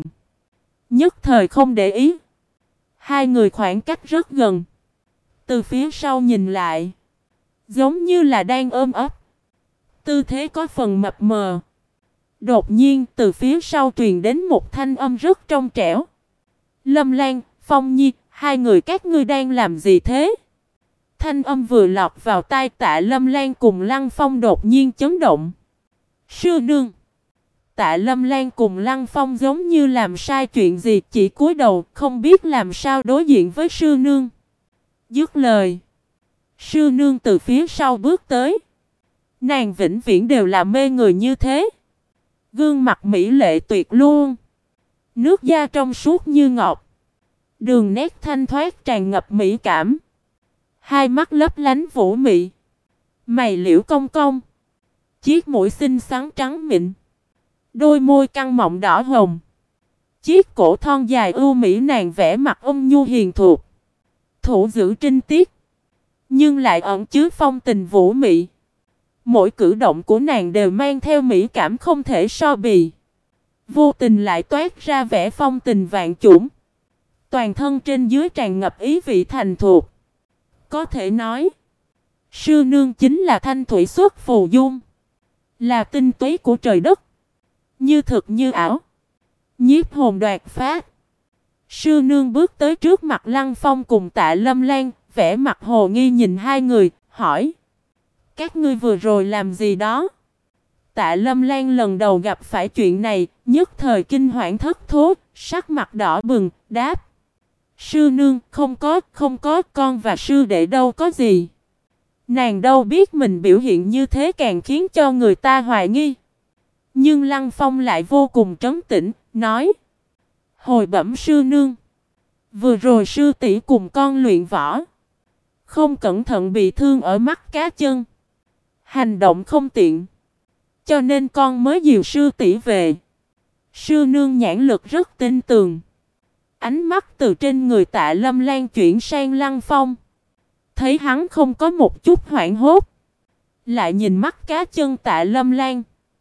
Nhất thời không để ý. Hai người khoảng cách rất gần. Từ phía sau nhìn lại, giống như là đang ôm ấp. Tư thế có phần mập mờ. Đột nhiên từ phía sau truyền đến một thanh âm rất trong trẻo. Lâm Lan, Phong Nhi, hai người các ngươi đang làm gì thế? Thanh âm vừa lọt vào tai Tạ Lâm Lan cùng Lăng Phong đột nhiên chấn động. Sư nương. Tạ Lâm Lan cùng Lăng Phong giống như làm sai chuyện gì, chỉ cúi đầu không biết làm sao đối diện với sư nương. Dứt lời, sư nương từ phía sau bước tới. Nàng vĩnh viễn đều là mê người như thế. Gương mặt mỹ lệ tuyệt luôn. Nước da trong suốt như ngọc. Đường nét thanh thoát tràn ngập mỹ cảm. Hai mắt lấp lánh vũ mị. Mày liễu cong cong. Chiếc mũi xinh xắn trắng mịn. Đôi môi căng mọng đỏ hồng. Chiếc cổ thon dài ưu mỹ, nàng vẽ mặt ôn nhu hiền thục. Thủ giữ trinh tiết. Nhưng lại ẩn chứa phong tình vũ mị. Mỗi cử động của nàng đều mang theo mỹ cảm không thể so bì. Vô tình lại toát ra vẻ phong tình vạn chủng. Toàn thân trên dưới tràn ngập ý vị thành thục. Có thể nói, sư nương chính là thanh thủy xuất phù dung. Là tinh túy của trời đất. Như thực như ảo. Nhiếp hồn đoạt phát. Sư nương bước tới trước mặt Lăng Phong cùng Tạ Lâm Lan, vẻ mặt hồ nghi nhìn hai người, hỏi: các ngươi vừa rồi làm gì đó? Tạ Lâm Lan lần đầu gặp phải chuyện này, nhất thời kinh hoảng thất thố, sắc mặt đỏ bừng, đáp: sư nương, không có, con và sư đệ đâu có gì. Nàng đâu biết mình biểu hiện như thế càng khiến cho người ta hoài nghi. Nhưng Lăng Phong lại vô cùng trấn tĩnh, nói: hồi bẩm sư nương, vừa rồi sư tỷ cùng con luyện võ, không cẩn thận bị thương ở mắt cá chân. Hành động không tiện, cho nên con mới dìu sư tỷ về. Sư nương nhãn lực rất tinh tường. Ánh mắt từ trên người Tạ Lâm Lan chuyển sang Lăng Phong. Thấy hắn không có một chút hoảng hốt. Lại nhìn mắt cá chân Tạ Lâm Lan.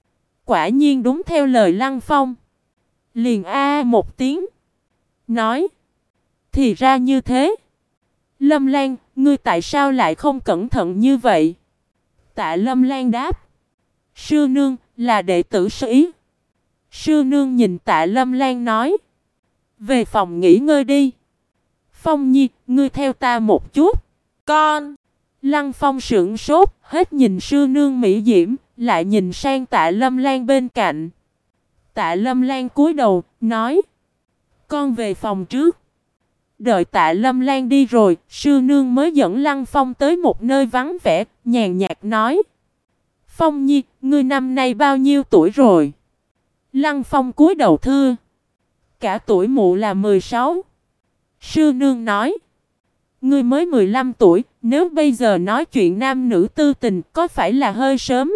Quả nhiên đúng theo lời Lăng Phong. Liền một tiếng. Nói: thì ra như thế. Lâm Lan, ngươi tại sao lại không cẩn thận như vậy? Tạ Lâm Lan đáp: sư nương, là đệ tử sĩ. Sư nương nhìn Tạ Lâm Lan nói: về phòng nghỉ ngơi đi. Phong Nhi, ngươi theo ta một chút. Con. Lăng Phong sững sốt, hết nhìn sư nương mỹ diễm, lại nhìn sang Tạ Lâm Lan bên cạnh. Tạ Lâm Lan cúi đầu, nói: con về phòng trước. Đợi Tạ Lâm Lan đi rồi, sư nương mới dẫn Lăng Phong tới một nơi vắng vẻ, nhàn nhạt nói: Phong Nhi, ngươi năm nay bao nhiêu tuổi rồi? Lăng Phong cúi đầu thưa: cả tuổi mụ là 16. Sư nương nói: ngươi mới 15 tuổi, nếu bây giờ nói chuyện nam nữ tư tình có phải là hơi sớm?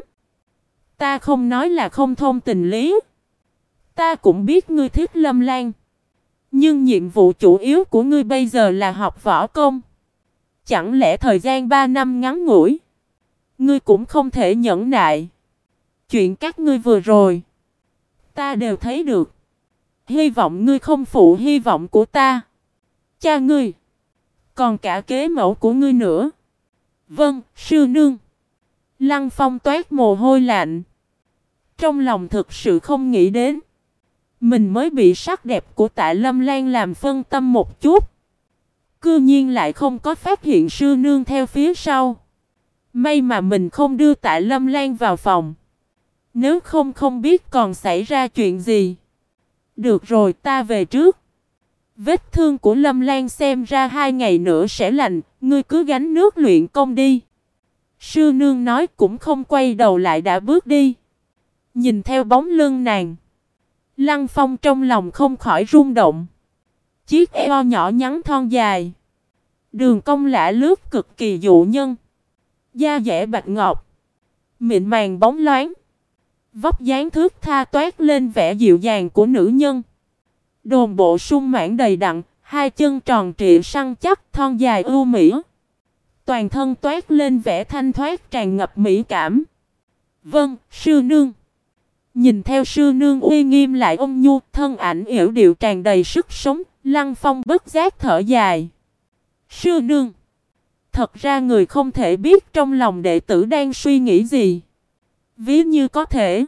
Ta không nói là không thông tình lý. Ta cũng biết ngươi thích Lâm Lan. Nhưng nhiệm vụ chủ yếu của ngươi bây giờ là học võ công. Chẳng lẽ thời gian 3 năm ngắn ngủi, ngươi cũng không thể nhẫn nại? Chuyện các ngươi vừa rồi, ta đều thấy được. Hy vọng ngươi không phụ hy vọng của ta, cha ngươi, còn cả kế mẫu của ngươi nữa. Vâng, sư nương. Lăng Phong toát mồ hôi lạnh. Trong lòng thực sự không nghĩ đến mình mới bị sắc đẹp của Tạ Lâm Lan làm phân tâm một chút. Cư nhiên lại không có phát hiện sư nương theo phía sau. May mà mình không đưa Tạ Lâm Lan vào phòng. Nếu không, không biết còn xảy ra chuyện gì. Được rồi, ta về trước. Vết thương của Lâm Lan xem ra 2 ngày nữa sẽ lành. Ngươi cứ gánh nước luyện công đi. Sư nương nói cũng không quay đầu lại đã bước đi. Nhìn theo bóng lưng nàng, Lăng Phong trong lòng không khỏi rung động. Chiếc eo nhỏ nhắn thon dài, đường cong lả lướt cực kỳ dụ nhân. Da dẻ bạch ngọc, mịn màng bóng loáng, Vóc dáng thước tha toát lên vẻ dịu dàng của nữ nhân. Đồn bộ sung mãn đầy đặn, hai chân tròn trịa săn chắc, thon dài ưu mỹ. Toàn thân toát lên vẻ thanh thoát tràn ngập mỹ cảm. Vâng, sư nương. Nhìn theo sư nương uy nghiêm lại ôn nhu, thân ảnh yểu điệu tràn đầy sức sống, Lăng Phong bất giác thở dài. Sư nương. Thật ra người không thể biết trong lòng đệ tử đang suy nghĩ gì. Ví như có thể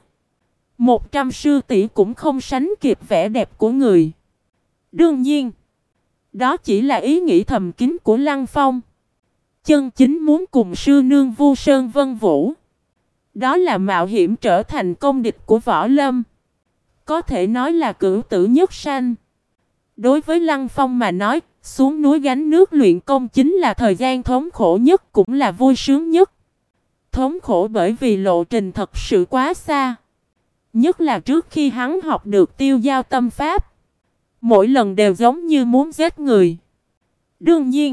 100 sư tỷ cũng không sánh kịp vẻ đẹp của người. Đương nhiên, đó chỉ là ý nghĩ thầm kín của Lăng Phong. Chân chính muốn cùng sư nương Vu Sơn Vân Vũ, đó là mạo hiểm trở thành công địch của Võ Lâm. Có thể nói là cửu tử nhất sanh. Đối với Lăng Phong mà nói, xuống núi gánh nước luyện công chính là thời gian thống khổ nhất, cũng là vui sướng nhất. Thống khổ bởi vì lộ trình thật sự quá xa. Nhất là trước khi hắn học được tiêu giao tâm pháp, mỗi lần đều giống như muốn giết người. Đương nhiên,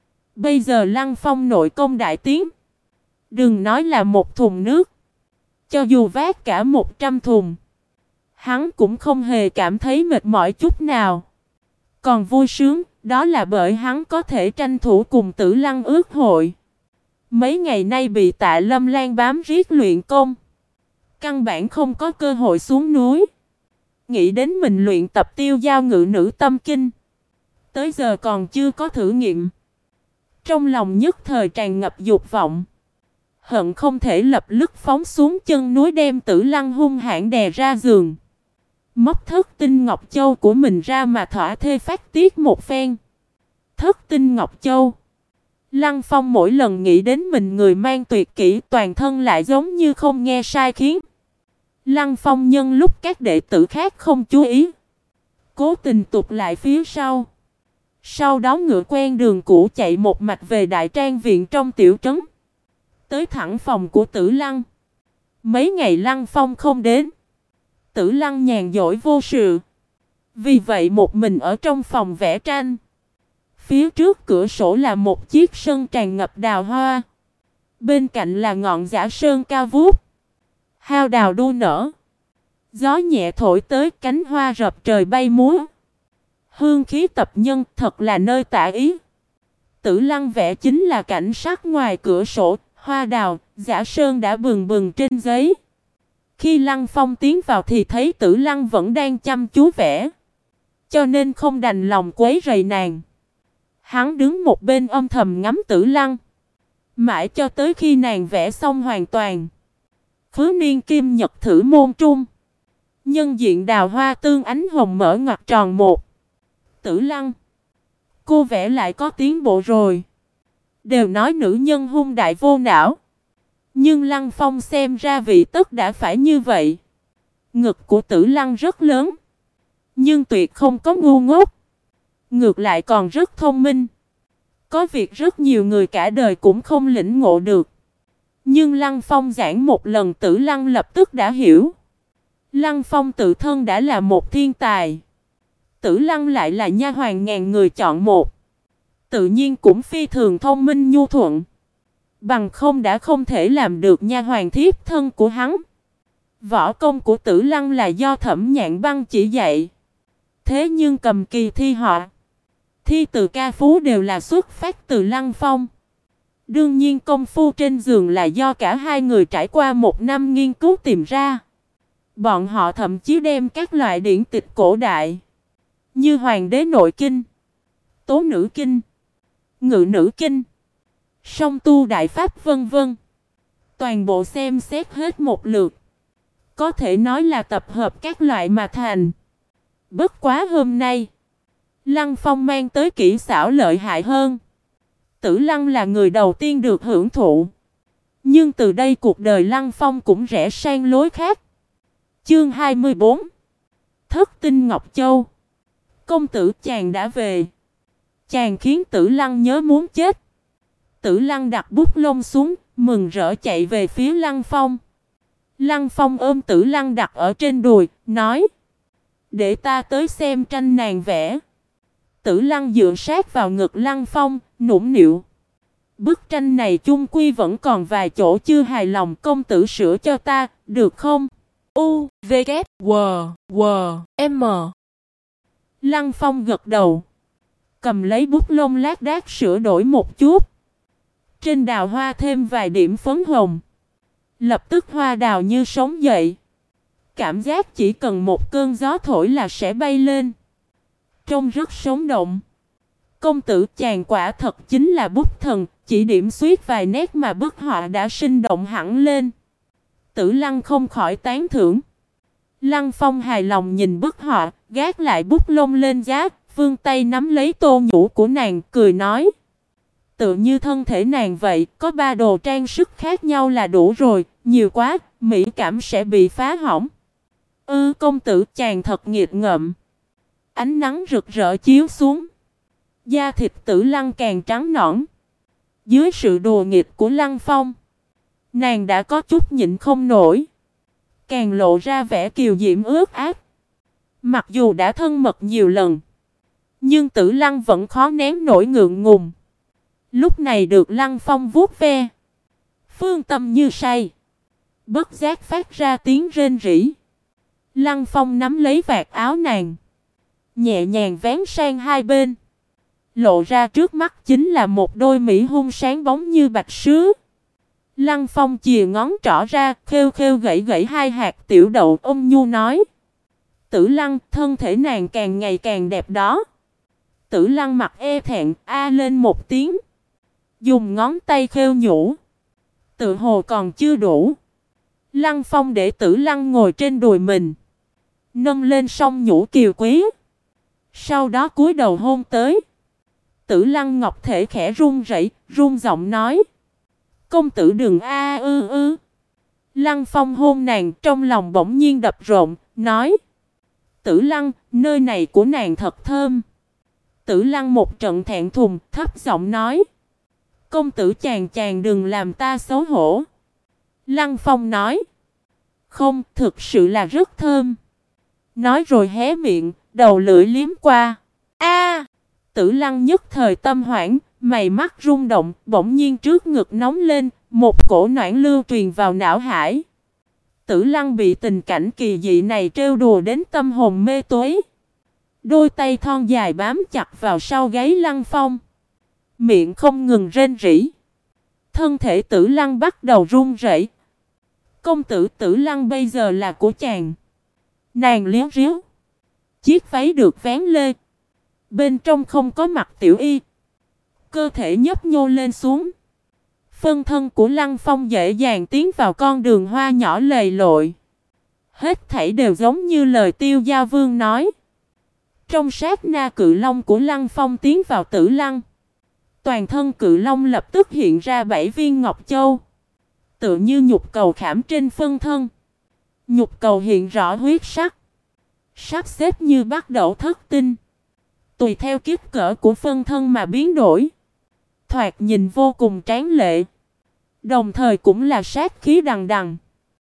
bây giờ Lăng Phong nội công đại tiến. Đừng nói là một thùng nước, cho dù vác cả 100 thùng, hắn cũng không hề cảm thấy mệt mỏi chút nào. Còn vui sướng, đó là bởi hắn có thể tranh thủ cùng Tử Lăng ước hội. Mấy ngày nay bị Tạ Lâm Lan bám riết luyện công, căn bản không có cơ hội xuống núi. Nghĩ đến mình luyện tập tiêu giao ngự nữ tâm kinh, tới giờ còn chưa có thử nghiệm. Trong lòng nhất thời tràn ngập dục vọng, hận không thể lập tức phóng xuống chân núi đem Tử Lăng hung hãn đè ra giường. Móc thất tinh Ngọc Châu của mình ra mà thỏa thê phát tiết một phen. Thất tinh Ngọc Châu. Lăng Phong mỗi lần nghĩ đến mình người mang tuyệt kỹ, toàn thân lại giống như không nghe sai khiến. Lăng Phong nhân lúc các đệ tử khác không chú ý, cố tình tụt lại phía sau. Sau đó ngựa quen đường cũ chạy một mạch về đại trang viện trong tiểu trấn, tới thẳng phòng của Tử Lăng. Mấy ngày Lăng Phong không đến, Tử Lăng nhàn rỗi vô sự, vì vậy một mình ở trong phòng vẽ tranh. Phía trước cửa sổ là một chiếc sân tràn ngập đào hoa, bên cạnh là ngọn dã sơn cao vút, hao đào đua nở. Gió nhẹ thổi tới, cánh hoa rập trời bay múa, hương khí tập nhân, thật là nơi tả ý. Tử Lăng vẽ chính là cảnh sắc ngoài cửa sổ, hoa đào, dã sơn đã bừng bừng trên giấy. Khi Lăng Phong tiến vào thì thấy Tử Lăng vẫn đang chăm chú vẽ, cho nên không đành lòng quấy rầy nàng. Hắn đứng một bên âm thầm ngắm Tử Lăng, mãi cho tới khi nàng vẽ xong hoàn toàn. Khứ niên kim nhật thử môn trung, nhân diện đào hoa tương ánh hồng mở ngoặc tròn một. Tử Lăng, cô vẽ lại có tiến bộ rồi. Đều nói nữ nhân hung đại vô não, nhưng Lăng Phong xem ra vị tất đã phải như vậy. Ngực của Tử Lăng rất lớn, nhưng tuyệt không có ngu ngốc, ngược lại còn rất thông minh. Có việc rất nhiều người cả đời cũng không lĩnh ngộ được, nhưng Lăng Phong giảng một lần Tử Lăng lập tức đã hiểu. Lăng Phong tự thân đã là một thiên tài, Tử Lăng lại là nha hoàn ngàn người chọn một, tự nhiên cũng phi thường thông minh nhu thuận. Bằng không đã không thể làm được nha hoàn thiếp thân của hắn. Võ công của Tử Lăng là do Thẩm Nhạn Băng chỉ dạy, thế nhưng cầm kỳ thi họa, thi từ ca phú đều là xuất phát từ Lăng Phong. Đương nhiên công phu trên giường là do cả hai người trải qua một năm nghiên cứu tìm ra. Bọn họ thậm chí đem các loại điển tịch cổ đại như Hoàng đế nội kinh, Tố nữ kinh, Ngự nữ kinh, Song tu đại pháp vân vân, toàn bộ xem xét hết một lượt. Có thể nói là tập hợp các loại mà thành. Bất quá hôm nay, Lăng Phong mang tới kỹ xảo lợi hại hơn. Tử Lăng là người đầu tiên được hưởng thụ, nhưng từ đây cuộc đời Lăng Phong cũng rẽ sang lối khác. Chương 24. Thất tinh Ngọc Châu. Công tử, chàng đã về. Chàng khiến Tử Lăng nhớ muốn chết. Tử Lăng đặt bút lông xuống, mừng rỡ chạy về phía Lăng Phong. Lăng Phong ôm Tử Lăng đặt ở trên đùi, nói: để ta tới xem tranh nàng vẽ. Tử Lăng dựa sát vào ngực Lăng Phong, nũng nịu: bức tranh này chung quy vẫn còn vài chỗ chưa hài lòng, công tử sửa cho ta, được không?
U, V, K, W, W, M.
Lăng Phong gật đầu. Cầm lấy bút lông lác đác sửa đổi một chút. Trên đào hoa thêm vài điểm phấn hồng. Lập tức hoa đào như sống dậy. Cảm giác chỉ cần một cơn gió thổi là sẽ bay lên. Trông rất sống động. Công tử chàng quả thật chính là bút thần. Chỉ điểm suýt vài nét mà bức họa đã sinh động hẳn lên. Tử Lăng không khỏi tán thưởng. Lăng Phong hài lòng nhìn bức họa, gác lại bút lông lên giá, vươn tay nắm lấy tô nhũ của nàng, cười nói. Tự như thân thể nàng vậy, có 3 đồ trang sức khác nhau là đủ rồi, nhiều quá, mỹ cảm sẽ bị phá hỏng. Công tử chàng thật nghiệt ngợm. Ánh nắng rực rỡ chiếu xuống. Da thịt Tử Lăng càng trắng nõn. Dưới sự đùa nghịch của Lăng Phong, nàng đã có chút nhịn không nổi. Càng lộ ra vẻ kiều diễm ướt át. Mặc dù đã thân mật nhiều lần, nhưng Tử Lăng vẫn khó nén nổi ngượng ngùng. Lúc này được Lăng Phong vuốt ve, phương tâm như say, bất giác phát ra tiếng rên rỉ. Lăng Phong nắm lấy vạt áo nàng, nhẹ nhàng vén sang hai bên. Lộ ra trước mắt chính là một đôi mỹ hung sáng bóng như bạch sứ. Lăng Phong chìa ngón trỏ ra, khêu khêu gãy gãy hai hạt tiểu đậu, ôm nhu nói. Tử Lăng, thân thể nàng càng ngày càng đẹp đó. Tử Lăng mặt e thẹn, a lên một tiếng. Dùng ngón tay khêu nhũ. Tự hồ còn chưa đủ. Lăng Phong để Tử Lăng ngồi trên đùi mình. Nâng lên song nhũ kiều quý. Sau đó cúi đầu hôn tới. Tử Lăng ngọc thể khẽ run rẩy, run giọng nói. Công tử đừng a ư. Lăng Phong hôn nàng, trong lòng bỗng nhiên đập rộn, nói. Tử Lăng, nơi này của nàng thật thơm. Tử Lăng một trận thẹn thùng, thấp giọng nói. Công tử chàng đừng làm ta xấu hổ. Lăng Phong nói. Không, thực sự là rất thơm. Nói rồi hé miệng, đầu lưỡi liếm qua. Tử Lăng nhất thời tâm hoảng, mày mắt rung động, bỗng nhiên trước ngực nóng lên, một cổ noãn lưu truyền vào não hải. Tử Lăng bị tình cảnh kỳ dị này trêu đùa đến tâm hồn mê tối. Đôi tay thon dài bám chặt vào sau gáy Lăng Phong. Miệng không ngừng rên rỉ. Thân thể Tử Lăng bắt đầu run rẩy. Công tử Tử Lăng bây giờ là của chàng. Nàng liếu riếu. Chiếc váy được vén lên. Bên trong không có mặc tiểu y. Cơ thể nhấp nhô lên xuống. Phân thân của Lăng Phong dễ dàng tiến vào con đường hoa nhỏ lầy lội. Hết thảy đều giống như lời Tiêu Gia Vương nói. Trong sát na cự long của Lăng Phong tiến vào Tử Lăng. Toàn thân cự long lập tức hiện ra 7 viên ngọc châu. Tựa như nhục cầu khảm trên phân thân. Nhục cầu hiện rõ huyết sắc. Sắp xếp như bắt đầu thất tinh. Tùy theo kích cỡ của phân thân mà biến đổi. Thoạt nhìn vô cùng tráng lệ. Đồng thời cũng là sát khí đằng đằng.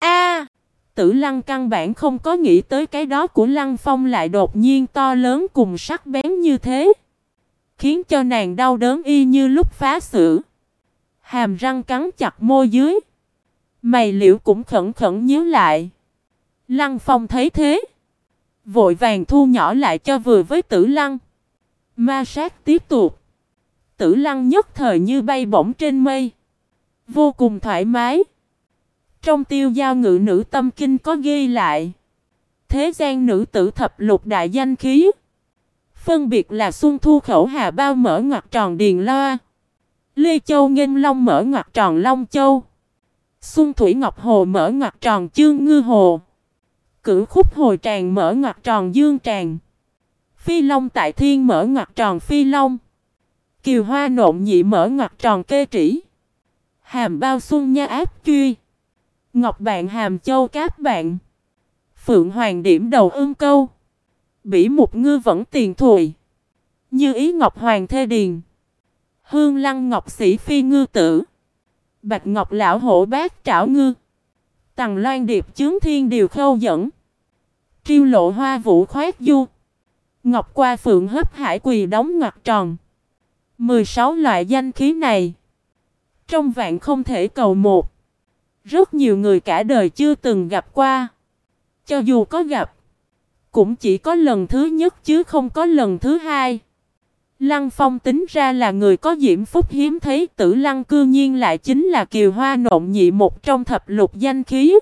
Tử Lăng căn bản không có nghĩ tới cái đó của Lăng Phong lại đột nhiên to lớn cùng sắc bén như thế. Khiến cho nàng đau đớn y như lúc phá xử. Hàm răng cắn chặt môi dưới. Mày liễu cũng khẩn khẩn nhíu lại. Lăng Phong thấy thế. Vội vàng thu nhỏ lại cho vừa với Tử Lăng. Ma sát tiếp tục. Tử Lăng nhất thời như bay bổng trên mây. Vô cùng thoải mái. Trong Tiêu Giao Ngự Nữ Tâm Kinh có ghi lại. Thế gian nữ tử thập lục đại danh khí. Phân biệt là Xuân Thu Khẩu Hà Bao mở ngoặc tròn Điền Loa. Lê Châu Nghênh Long mở ngoặc tròn Long Châu. Xuân Thủy Ngọc Hồ mở ngoặc tròn Chương Ngư Hồ. Cửu Khúc Hồi Tràng mở ngoặc tròn Dương Tràng. Phi Long Tại Thiên mở ngoặc tròn Phi Long. Kiều Hoa Nộn Nhị mở ngoặc tròn Kê Trĩ. Hàm Bao Xuân Nha Áp Truy. Ngọc Bạn Hàm Châu Cáp Bạn. Phượng Hoàng Điểm Đầu Ưng Câu. Bỉ Mục Ngư Vẫn Tiền Thùy. Như Ý Ngọc Hoàng Thê Điền. Hương Lăng Ngọc Sĩ Phi Ngư Tử. Bạch Ngọc Lão Hổ Bát Trảo Ngư. Tằng Loan Điệp Chướng Thiên Điều Khâu Dẫn. Triêu Lộ Hoa Vũ Khoát Du. Ngọc Qua Phượng Hấp Hải Quỳ đóng ngoặc tròn. 16 loại danh khí này. Trong vạn không thể cầu một. Rất nhiều người cả đời chưa từng gặp qua. Cho dù có gặp, cũng chỉ có lần thứ nhất chứ không có lần thứ hai. Lăng Phong tính ra là người có diễm phúc hiếm thấy, Tử Lăng cư nhiên lại chính là kiều hoa nộn nhị một trong thập lục danh khí.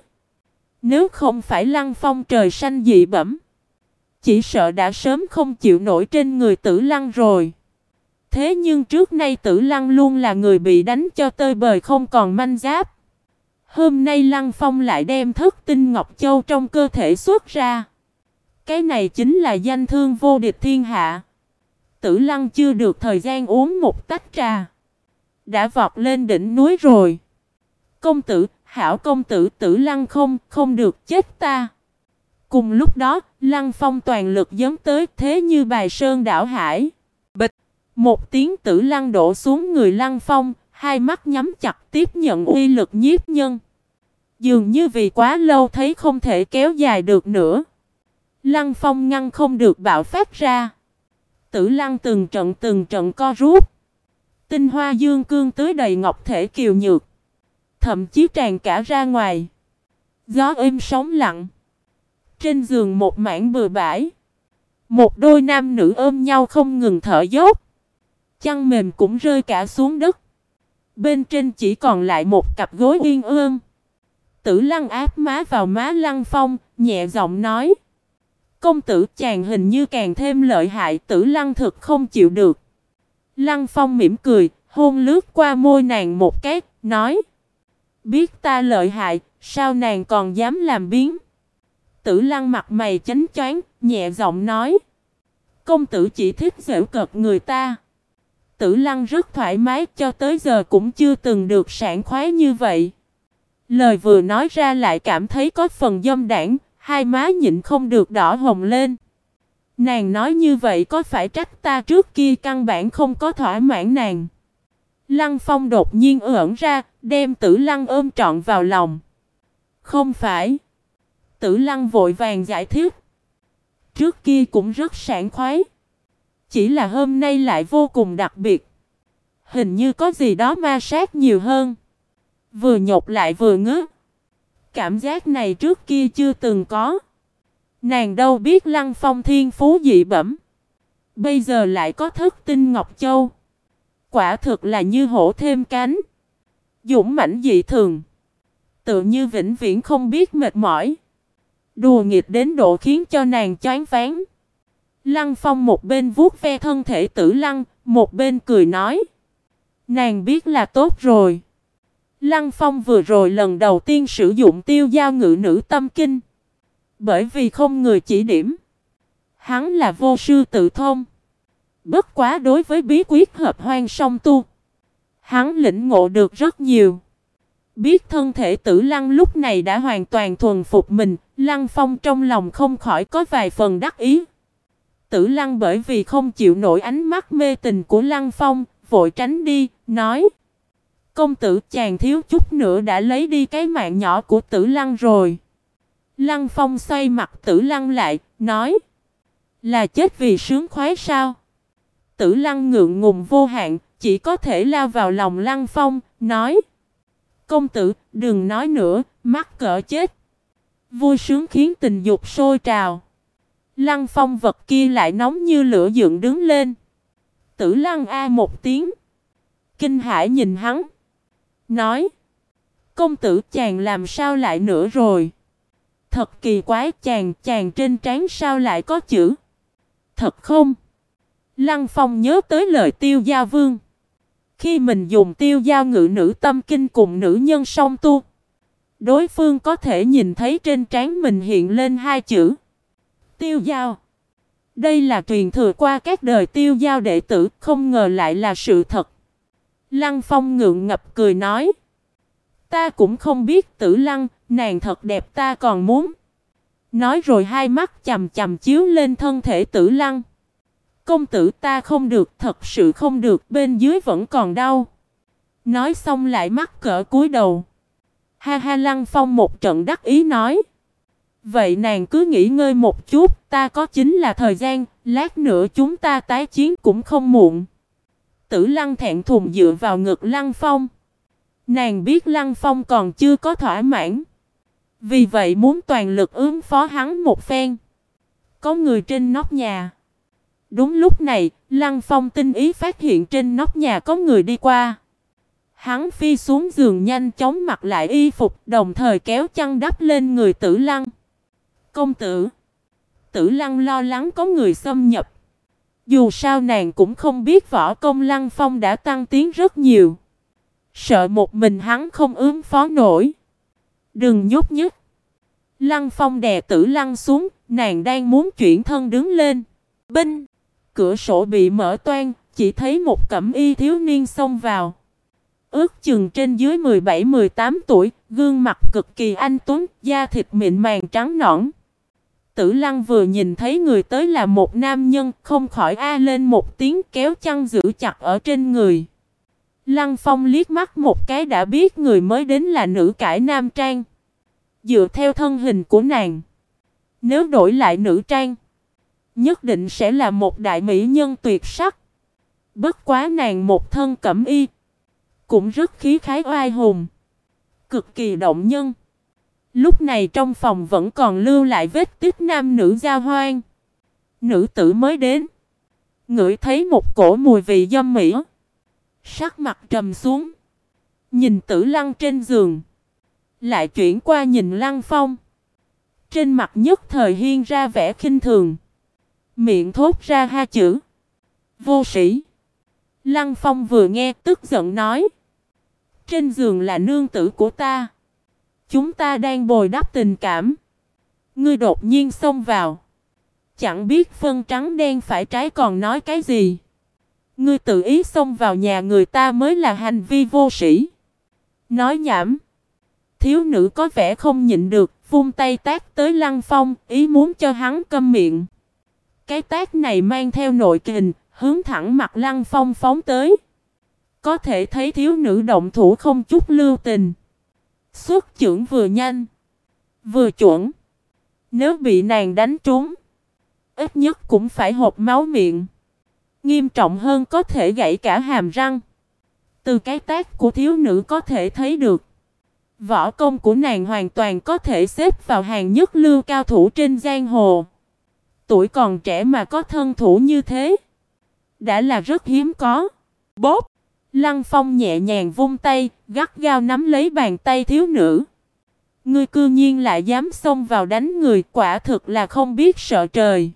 Nếu không phải Lăng Phong trời xanh dị bẩm, chỉ sợ đã sớm không chịu nổi trên người Tử Lăng rồi. Thế nhưng trước nay Tử Lăng luôn là người bị đánh cho tơi bời không còn manh giáp. Hôm nay Lăng Phong lại đem thất tinh Ngọc Châu trong cơ thể xuất ra. Cái này chính là danh thương vô địch thiên hạ. Tử Lăng chưa được thời gian uống một tách trà, đã vọt lên đỉnh núi rồi. Công tử, hảo công tử, Tử Lăng không được chết ta. Cùng lúc đó, Lăng Phong toàn lực dấn tới, thế như bài sơn đảo hải. Bịch, một tiếng Tử Lăng đổ xuống người Lăng Phong, hai mắt nhắm chặt tiếp nhận uy lực nhiếp nhân. Dường như vì quá lâu thấy không thể kéo dài được nữa, Lăng Phong ngăn không được bạo phát ra. Tử Lăng từng trận co rút. Tinh hoa dương cương tưới đầy ngọc thể kiều nhược, thậm chí tràn cả ra ngoài. Gió êm sóng lặng. Trên giường một mảng bừa bãi, một đôi nam nữ ôm nhau không ngừng thở dốc. Chăn mềm cũng rơi cả xuống đất. Bên trên chỉ còn lại một cặp gối uyên ương. Tử Lăng áp má vào má Lăng Phong, nhẹ giọng nói: công tử, chàng hình như càng thêm lợi hại. Tử Lăng thực không chịu được. Lăng Phong mỉm cười, hôn lướt qua môi nàng một cái, nói: biết ta lợi hại, sao nàng còn dám làm biếng? Tử Lăng mặt mày chánh choáng, nhẹ giọng nói: công tử chỉ thích giễu cợt người ta. Tử Lăng rất thoải mái, cho tới giờ cũng chưa từng được sảng khoái như vậy. Lời vừa nói ra lại cảm thấy có phần dâm đãng, hai má nhịn không được đỏ hồng lên. Nàng nói như vậy có phải trách ta trước kia căn bản không có thỏa mãn nàng? Lăng Phong đột nhiên ưỡn ra, đem Tử Lăng ôm trọn vào lòng. Không phải. Tử Lăng vội vàng giải thích. Trước kia cũng rất sảng khoái, chỉ là hôm nay lại vô cùng đặc biệt. Hình như có gì đó ma sát nhiều hơn. Vừa nhột lại vừa ngứa. Cảm giác này trước kia chưa từng có. Nàng đâu biết Lăng Phong thiên phú dị bẩm, bây giờ lại có thất tinh Ngọc Châu. Quả thực là như hổ thêm cánh, dũng mãnh dị thường, tự như vĩnh viễn không biết mệt mỏi. Đùa nghịch đến độ khiến cho nàng choáng váng. Lăng Phong một bên vuốt ve thân thể Tử Lăng, một bên cười nói: nàng biết là tốt rồi. Lăng Phong vừa rồi lần đầu tiên sử dụng tiêu giao ngự nữ tâm kinh. Bởi vì không người chỉ điểm, hắn là vô sư tự thông. Bất quá đối với bí quyết hợp hoan song tu, hắn lĩnh ngộ được rất nhiều. Biết thân thể Tử Lăng lúc này đã hoàn toàn thuần phục mình, Lăng Phong trong lòng không khỏi có vài phần đắc ý. Tử Lăng bởi vì không chịu nổi ánh mắt mê tình của Lăng Phong, vội tránh đi, nói: công tử, chàng thiếu chút nữa đã lấy đi cái mạng nhỏ của Tử Lăng rồi. Lăng Phong xoay mặt Tử Lăng lại, nói: là chết vì sướng khoái sao? Tử Lăng ngượng ngùng vô hạn, chỉ có thể lao vào lòng Lăng Phong, nói: công tử, đừng nói nữa, mắc cỡ chết. Vui sướng khiến tình dục sôi trào. Lăng Phong vật kia lại nóng như lửa dựng đứng lên. Tử Lăng a một tiếng, kinh hãi nhìn hắn, nói: công tử, chàng làm sao lại nữa rồi? Thật kỳ quái, chàng trên trán sao lại có chữ? Thật không? Lăng Phong nhớ tới lời Tiêu Giao Vương. Khi mình dùng tiêu giao ngự nữ tâm kinh cùng nữ nhân song tu, đối phương có thể nhìn thấy trên trán mình hiện lên hai chữ Tiêu Giao. Đây là truyền thừa qua các đời Tiêu Giao đệ tử, không ngờ lại là sự thật. Lăng Phong ngượng ngập cười nói: ta cũng không biết Tử Lăng, nàng thật đẹp, ta còn muốn. Nói rồi hai mắt chằm chằm chiếu lên thân thể Tử Lăng. Công tử, ta không được, thật sự không được, bên dưới vẫn còn đau. Nói xong lại mắc cỡ cúi đầu. Ha ha, Lăng Phong một trận đắc ý nói: vậy nàng cứ nghỉ ngơi một chút, ta có chính là thời gian, lát nữa chúng ta tái chiến cũng không muộn. Tử Lăng thẹn thùng dựa vào ngực Lăng Phong. Nàng biết Lăng Phong còn chưa có thỏa mãn, Vì vậy muốn toàn lực ứng phó hắn một phen. Có người trên nóc nhà. Đúng lúc này, Lăng Phong tinh ý phát hiện trên nóc nhà có người đi qua. Hắn phi xuống giường nhanh chóng mặc lại y phục, đồng thời kéo chăn đắp lên người Tử Lăng. Công tử. Tử Lăng lo lắng có người xâm nhập. Dù sao nàng cũng không biết võ công Lăng Phong đã tăng tiến rất nhiều. Sợ một mình hắn không ứng phó nổi. Đừng nhúc nhích. Lăng Phong đè Tử Lăng xuống, nàng đang muốn chuyển thân đứng lên. Binh! Cửa sổ bị mở toang, chỉ thấy một cẩm y thiếu niên xông vào. Ước chừng trên dưới 17-18 tuổi, gương mặt cực kỳ anh tuấn, da thịt mịn màng trắng nõn. Tử Lăng vừa nhìn thấy người tới là một nam nhân, không khỏi a lên một tiếng, kéo chăn giữ chặt ở trên người. Lăng Phong liếc mắt một cái đã biết người mới đến là nữ cải nam trang. Dựa theo thân hình của nàng, nếu đổi lại nữ trang, nhất định sẽ là một đại mỹ nhân tuyệt sắc. Bất quá nàng một thân cẩm y, cũng rất khí khái oai hùng, cực kỳ động nhân. Lúc này trong phòng vẫn còn lưu lại vết tích nam nữ giao hoan. Nữ tử mới đến, ngửi thấy một cổ mùi vị dâm mỹ, sắc mặt trầm xuống, nhìn Tử Lăng trên giường, lại chuyển qua nhìn Lăng Phong. Trên mặt nhất thời hiện ra vẻ khinh thường, miệng thốt ra hai chữ: vô sĩ. Lăng Phong vừa nghe tức giận nói: trên giường là nương tử của ta, chúng ta đang bồi đắp tình cảm, ngươi đột nhiên xông vào, chẳng biết phân trắng đen phải trái còn nói cái gì. Ngươi tự ý xông vào nhà người ta mới là hành vi vô sĩ. Nói nhảm. Thiếu nữ có vẻ không nhịn được, vung tay tát tới Lăng Phong, ý muốn cho hắn câm miệng. Cái tát này mang theo nội kình, hướng thẳng mặt Lăng Phong phóng tới. Có thể thấy thiếu nữ động thủ không chút lưu tình. Xuất chưởng vừa nhanh, vừa chuẩn. Nếu bị nàng đánh trúng, ít nhất cũng phải hộc máu miệng. Nghiêm trọng hơn có thể gãy cả hàm răng. Từ cái tát của thiếu nữ có thể thấy được, võ công của nàng hoàn toàn có thể xếp vào hàng nhất lưu cao thủ trên giang hồ. Tuổi còn trẻ mà có thân thủ như thế, đã là rất hiếm có. Bốp! Lăng Phong nhẹ nhàng vung tay, gắt gao nắm lấy bàn tay thiếu nữ. Ngươi cư nhiên lại dám xông vào đánh người, quả thực là không biết sợ trời.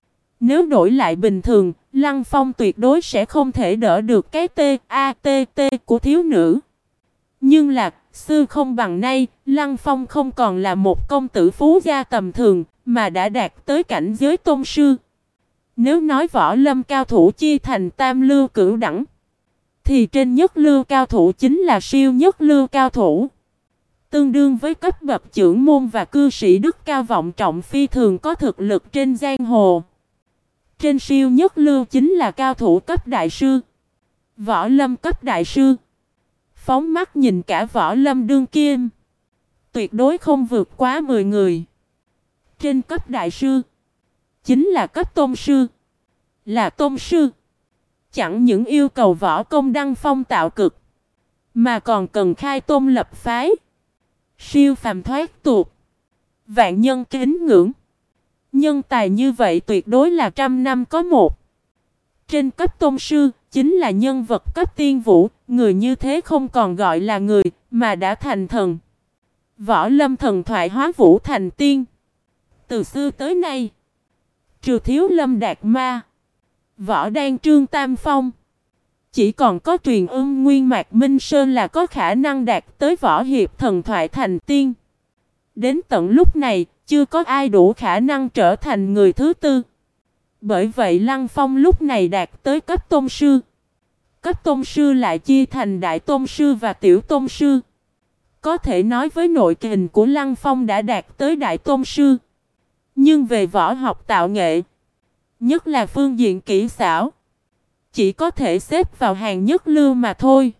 Nếu đổi lại bình thường, Lăng Phong tuyệt đối sẽ không thể đỡ được cái T.A.T.T của thiếu nữ. Nhưng là, xưa không bằng nay, Lăng Phong không còn là một công tử phú gia tầm thường, mà đã đạt tới cảnh giới tôn sư. Nếu nói võ lâm cao thủ chia thành tam lưu cửu đẳng, thì trên nhất lưu cao thủ chính là siêu nhất lưu cao thủ. Tương đương với cấp bậc trưởng môn và cư sĩ đức cao vọng trọng phi thường có thực lực trên giang hồ. Trên siêu nhất lưu chính là cao thủ cấp đại sư, võ lâm cấp đại sư. Phóng mắt nhìn cả võ lâm đương kim, tuyệt đối không vượt quá 10 người. Trên cấp đại sư, chính là cấp tôn sư. Là tôn sư, chẳng những yêu cầu võ công đăng phong tạo cực, mà còn cần khai tôn lập phái, siêu phàm thoát tục, vạn nhân kính ngưỡng. Nhân tài như vậy tuyệt đối là trăm năm có một. Trên cấp tôn sư, chính là nhân vật cấp tiên vũ, người như thế không còn gọi là người, mà đã thành thần. Võ lâm thần thoại hóa vũ thành tiên. Từ xưa tới nay, trừ Thiếu Lâm Đạt Ma, Võ Đan Trương Tam Phong, chỉ còn có Truyền Ưng Nguyên Mạc Minh Sơn là có khả năng đạt tới võ hiệp thần thoại thành tiên. Đến tận lúc này, chưa có ai đủ khả năng trở thành người thứ tư. Bởi vậy Lăng Phong lúc này đạt tới cấp tôn sư. Cấp tôn sư lại chia thành đại tôn sư và tiểu tôn sư. Có thể nói với nội kình của Lăng Phong đã đạt tới đại tôn sư. Nhưng về võ học tạo nghệ, nhất là phương diện kỹ xảo, chỉ có thể xếp vào hàng nhất lưu mà thôi.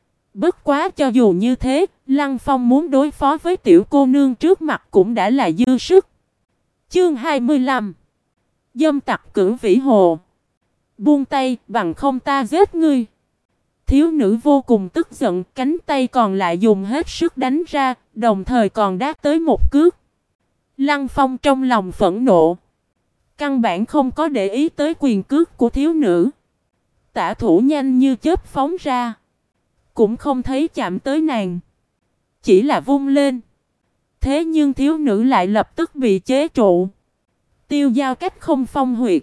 Bất quá cho dù như thế, Lăng Phong muốn đối phó với tiểu cô nương trước mặt cũng đã là dư sức. Chương 25. Dâm tặc Cửu Vĩ Hồ. Buông tay, bằng không ta giết ngươi. Thiếu nữ vô cùng tức giận, cánh tay còn lại dùng hết sức đánh ra, đồng thời còn đá tới một cước. Lăng Phong trong lòng phẫn nộ, căn bản không có để ý tới quyền cước của thiếu nữ. Tả thủ nhanh như chớp phóng ra, cũng không thấy chạm tới nàng, chỉ là vung lên. Thế nhưng thiếu nữ lại lập tức bị chế trụ. Tiêu Giao cách không phong huyệt.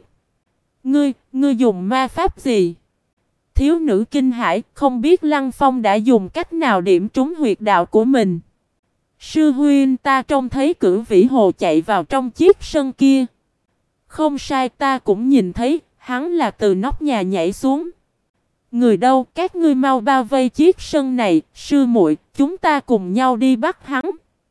Ngươi dùng ma pháp gì? Thiếu nữ kinh hãi, không biết Lăng Phong đã dùng cách nào điểm trúng huyệt đạo của mình. Sư huynh, ta trông thấy Cửu Vĩ Hồ chạy vào trong chiếc sân kia. Không sai, ta cũng nhìn thấy, hắn là từ nóc nhà nhảy xuống. Người đâu, các ngươi mau bao vây chiếc sân này, sư muội, chúng ta cùng nhau đi bắt hắn.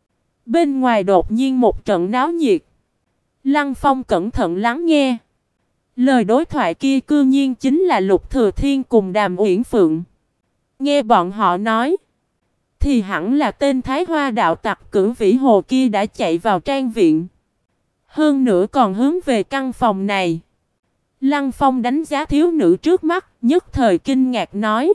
Bên ngoài đột nhiên một trận náo nhiệt. Lăng Phong cẩn thận lắng nghe. Lời đối thoại kia cư nhiên chính là Lục Thừa Thiên cùng Đàm Uyển Phượng. Nghe bọn họ nói, thì hẳn là tên Thái Hoa đạo tặc Cửu Vĩ Hồ kia đã chạy vào trang viện. Hơn nữa còn hướng về căn phòng này. Lăng Phong đánh giá thiếu nữ trước mắt, nhất thời kinh ngạc nói: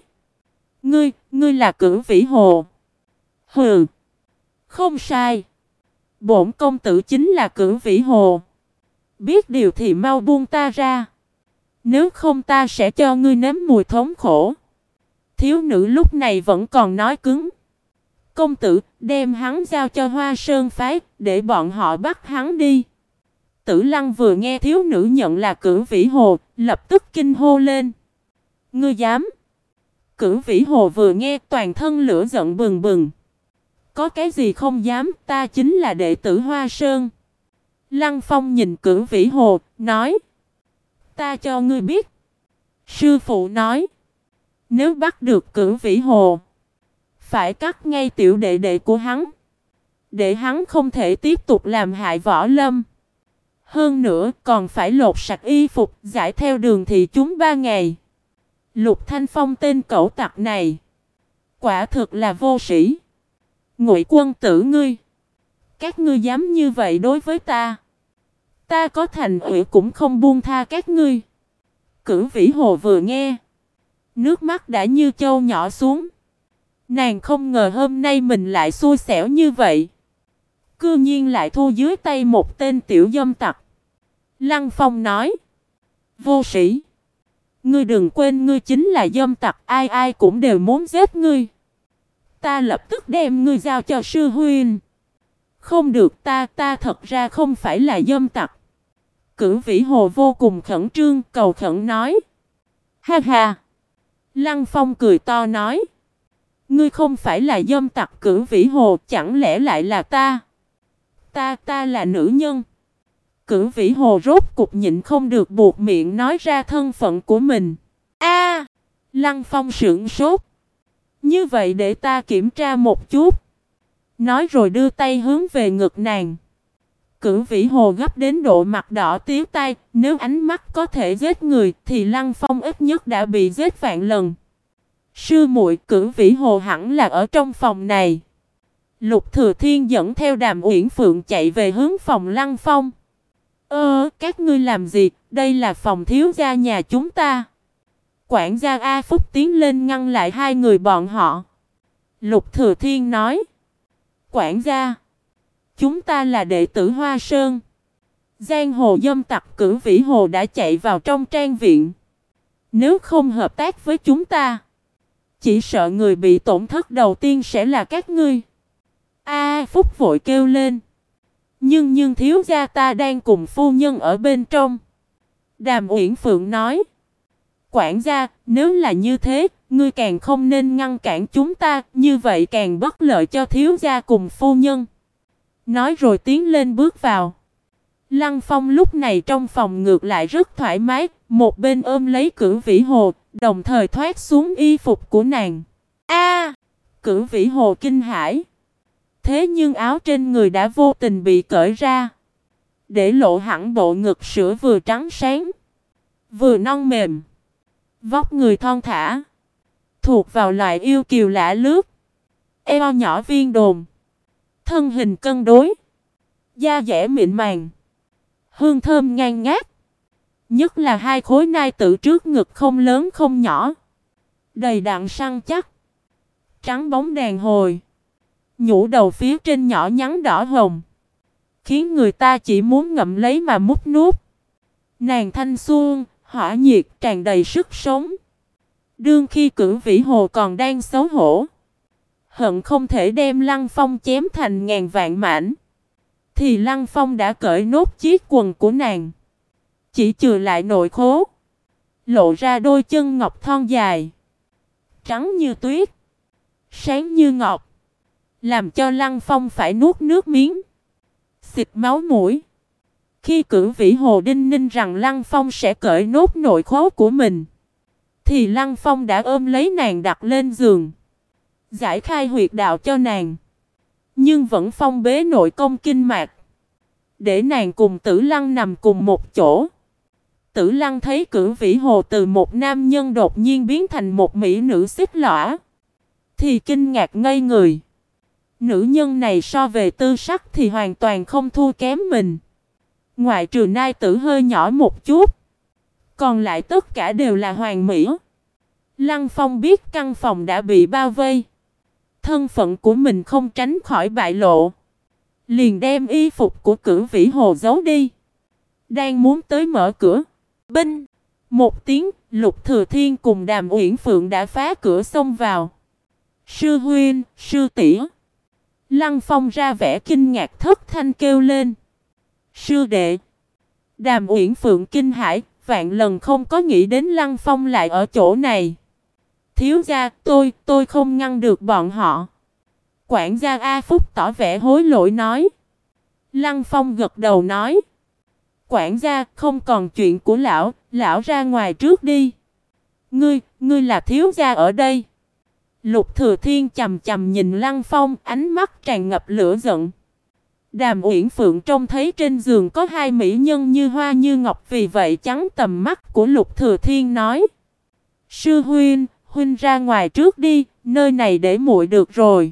Ngươi là Cửu Vĩ Hồ? Hừ, không sai. Bổn công tử chính là Cửu Vĩ Hồ. Biết điều thì mau buông ta ra, nếu không ta sẽ cho ngươi nếm mùi thống khổ. Thiếu nữ lúc này vẫn còn nói cứng. Công tử, đem hắn giao cho Hoa Sơn phái, để bọn họ bắt hắn đi. Tử Lăng vừa nghe thiếu nữ nhận là Cửu Vĩ Hồ, lập tức kinh hô lên. Ngươi dám? Cửu Vĩ Hồ vừa nghe toàn thân lửa giận bừng bừng. Có cái gì không dám, ta chính là đệ tử Hoa Sơn. Lăng Phong nhìn Cửu Vĩ Hồ, nói: Ta cho ngươi biết. Sư phụ nói, nếu bắt được Cửu Vĩ Hồ, phải cắt ngay tiểu đệ đệ của hắn, để hắn không thể tiếp tục làm hại Võ Lâm. Hơn nữa còn phải lột sạch y phục, giải theo đường thị chúng 3 ngày. Lục Thanh Phong tên cẩu tặc này, quả thực là vô sĩ. Ngụy quân tử ngươi, các ngươi dám như vậy đối với ta, ta có thành ủy cũng không buông tha các ngươi. Cửu Vĩ Hồ vừa nghe, nước mắt đã như châu nhỏ xuống. Nàng không ngờ hôm nay mình lại xui xẻo như vậy, cư nhiên lại thua dưới tay một tên tiểu dâm tặc. Lăng Phong nói: Vô sĩ, ngươi đừng quên ngươi chính là dâm tặc, ai ai cũng đều muốn giết ngươi. Ta lập tức đem ngươi giao cho sư huynh. Không được, ta thật ra không phải là dâm tặc. Cửu Vĩ Hồ vô cùng khẩn trương, cầu khẩn nói. Ha ha! Lăng Phong cười to nói. Ngươi không phải là dâm tặc Cửu Vĩ Hồ, chẳng lẽ lại là ta? Ta là nữ nhân. Cửu Vĩ Hồ rốt cục nhịn không được buộc miệng nói ra thân phận của mình. A! Lăng Phong sững sốt. Như vậy để ta kiểm tra một chút. Nói rồi đưa tay hướng về ngực nàng. Cửu Vĩ Hồ gấp đến độ mặt đỏ tía tai, nếu ánh mắt có thể giết người thì Lăng Phong ít nhất đã bị giết vạn lần. Sư muội, Cửu Vĩ Hồ hẳn là ở trong phòng này. Lục Thừa Thiên dẫn theo Đàm Uyển Phượng chạy về hướng phòng Lăng Phong. Các ngươi làm gì? Đây là phòng thiếu gia nhà chúng ta. Quản gia A Phúc tiến lên ngăn lại hai người bọn họ. Lục Thừa Thiên nói: Quản gia, chúng ta là đệ tử Hoa Sơn. Giang hồ dâm tặc Cửu Vĩ Hồ đã chạy vào trong trang viện. Nếu không hợp tác với chúng ta, chỉ sợ người bị tổn thất đầu tiên sẽ là các ngươi. A Phúc vội kêu lên. Nhưng thiếu gia ta đang cùng phu nhân ở bên trong. Đàm Uyển Phượng nói: Quản gia, nếu là như thế, ngươi càng không nên ngăn cản chúng ta, như vậy càng bất lợi cho thiếu gia cùng phu nhân. Nói rồi tiến lên bước vào. Lăng Phong lúc này trong phòng ngược lại rất thoải mái, một bên ôm lấy Cửu Vĩ Hồ, đồng thời thoát xuống y phục của nàng. A! Cửu Vĩ Hồ kinh hãi. Thế nhưng áo trên người đã vô tình bị cởi ra, để lộ hẳn bộ ngực sữa vừa trắng sáng, vừa non mềm. Vóc người thon thả, thuộc vào loại yêu kiều lả lướt. Eo nhỏ viên đồn, thân hình cân đối, da dẻ mịn màng, hương thơm ngang ngát. Nhất là hai khối nai tự trước ngực không lớn không nhỏ, đầy đặn săn chắc, trắng bóng đàn hồi, nhũ đầu phía trên nhỏ nhắn đỏ hồng, khiến người ta chỉ muốn ngậm lấy mà mút nuốt. Nàng thanh xuân, hỏa nhiệt tràn đầy sức sống. Đương khi Cửu Vĩ Hồ còn đang xấu hổ, hận không thể đem Lăng Phong chém thành ngàn vạn mảnh, thì Lăng Phong đã cởi nốt chiếc quần của nàng, chỉ chừa lại nội khố, lộ ra đôi chân ngọc thon dài, trắng như tuyết, sáng như ngọc, làm cho Lăng Phong phải nuốt nước miếng, xịt máu mũi. Khi Cửu Vĩ Hồ đinh ninh rằng Lăng Phong sẽ cởi nốt nội khố của mình, thì Lăng Phong đã ôm lấy nàng đặt lên giường, giải khai huyệt đạo cho nàng, nhưng vẫn phong bế nội công kinh mạch, để nàng cùng Tử Lăng nằm cùng một chỗ. Tử Lăng thấy Cửu Vĩ Hồ từ một nam nhân đột nhiên biến thành một mỹ nữ xích lõa, thì kinh ngạc ngây người. Nữ nhân này so về tư sắc thì hoàn toàn không thua kém mình, ngoại trừ nai tử hơi nhỏ một chút, còn lại tất cả đều là hoàn mỹ. Lăng Phong biết căn phòng đã bị bao vây, thân phận của mình không tránh khỏi bại lộ, liền đem y phục của Cửu Vĩ Hồ giấu đi. Đang muốn tới mở cửa, binh một tiếng, Lục Thừa Thiên cùng Đàm Uyển Phượng đã phá cửa xông vào. Sư huynh, sư tỷ. Lăng Phong ra vẻ kinh ngạc thất thanh kêu lên. Sư đệ. Đàm Uyển Phượng kinh hãi, vạn lần không có nghĩ đến Lăng Phong lại ở chỗ này. Thiếu gia, tôi không ngăn được bọn họ. Quản gia A Phúc tỏ vẻ hối lỗi nói. Lăng Phong gật đầu nói. Quản gia, không còn chuyện của lão ra ngoài trước đi. Ngươi là thiếu gia ở đây. Lục Thừa Thiên chầm chầm nhìn Lăng Phong, ánh mắt tràn ngập lửa giận. Đàm Uyển Phượng trông thấy trên giường có hai mỹ nhân như hoa như ngọc, vì vậy chắn tầm mắt của Lục Thừa Thiên nói. Sư huynh ra ngoài trước đi, nơi này để muội được rồi.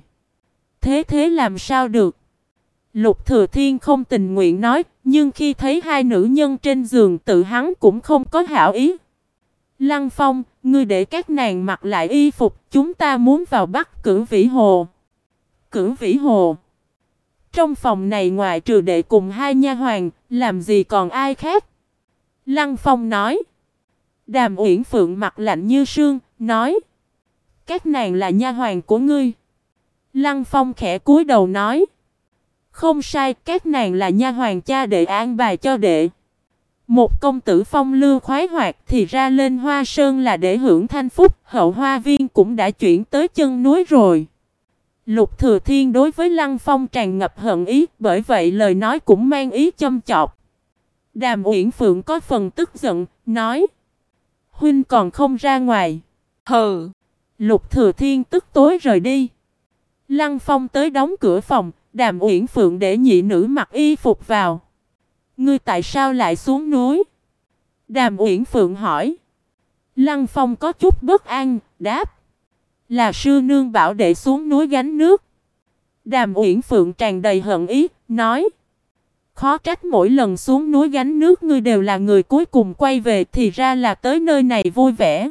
Thế làm sao được? Lục Thừa Thiên không tình nguyện nói, nhưng khi thấy hai nữ nhân trên giường tự hắn cũng không có hảo ý. Lăng Phong, ngươi để các nàng mặc lại y phục, chúng ta muốn vào bắt Cửu Vĩ Hồ. Cửu Vĩ Hồ? Trong phòng này ngoại trừ đệ cùng hai nha hoàn, làm gì còn ai khác? Lăng Phong nói. Đàm Uyển Phượng mặt lạnh như sương, nói. Các nàng là nha hoàn của ngươi. Lăng Phong khẽ cúi đầu nói. Không sai, các nàng là nha hoàn cha đệ an bài cho đệ. Một công tử phong lưu khoái hoạt thì ra lên Hoa Sơn là để hưởng thanh phúc, Hậu Hoa Viên cũng đã chuyển tới chân núi rồi. Lục Thừa Thiên đối với Lăng Phong tràn ngập hận ý, bởi vậy lời nói cũng mang ý châm chọc. Đàm Uyển Phượng có phần tức giận, nói. Huynh còn không ra ngoài. Hừ. Lục Thừa Thiên tức tối rời đi. Lăng Phong tới đóng cửa phòng, Đàm Uyển Phượng để nhị nữ mặc y phục vào. Ngươi tại sao lại xuống núi? Đàm Uyển Phượng hỏi. Lăng Phong có chút bất an, đáp. Là sư nương bảo đệ xuống núi gánh nước. Đàm Uyển Phượng tràn đầy hận ý, nói. Khó trách mỗi lần xuống núi gánh nước ngươi đều là người cuối cùng quay về, thì ra là tới nơi này vui vẻ.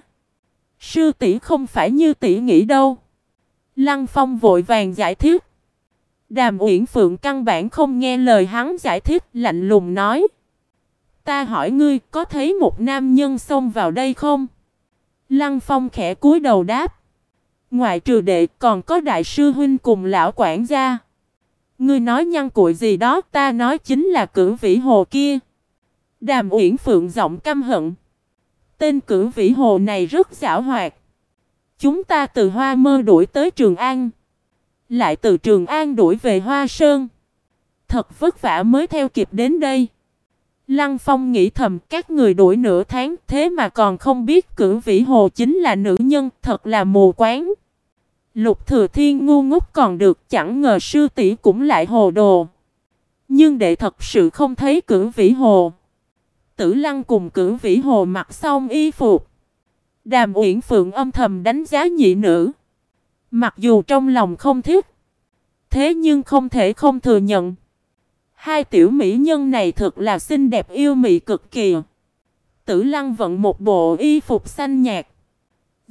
Sư tỷ không phải như tỷ nghĩ đâu. Lăng Phong vội vàng giải thích. Đàm Uyển Phượng căn bản không nghe lời hắn giải thích, lạnh lùng nói. Ta hỏi ngươi, có thấy một nam nhân xông vào đây không? Lăng Phong khẽ cúi đầu đáp. Ngoại trừ đệ còn có đại sư huynh cùng lão quản gia. Ngươi nói nhăn cuội gì đó, ta nói chính là Cửu Vĩ Hồ kia. Đàm Uyển Phượng giọng căm hận. Tên Cửu Vĩ Hồ này rất giảo hoạt. Chúng ta từ Hoa Mơ đuổi tới Trường An, lại từ Trường An đuổi về Hoa Sơn. Thật vất vả mới theo kịp đến đây. Lăng Phong nghĩ thầm, các người đuổi nửa tháng thế mà còn không biết Cửu Vĩ Hồ chính là nữ nhân, thật là mù quáng. Lục Thừa Thiên ngu ngốc còn được, chẳng ngờ sư tỷ cũng lại hồ đồ. Nhưng đệ thật sự không thấy Cửu Vĩ Hồ. Tử Lăng cùng Cửu Vĩ Hồ mặc xong y phục. Đàm Uyển Phượng âm thầm đánh giá nhị nữ. Mặc dù trong lòng không thích, thế nhưng không thể không thừa nhận. Hai tiểu mỹ nhân này thật là xinh đẹp yêu mị cực kỳ. Tử Lăng vận một bộ y phục xanh nhạt,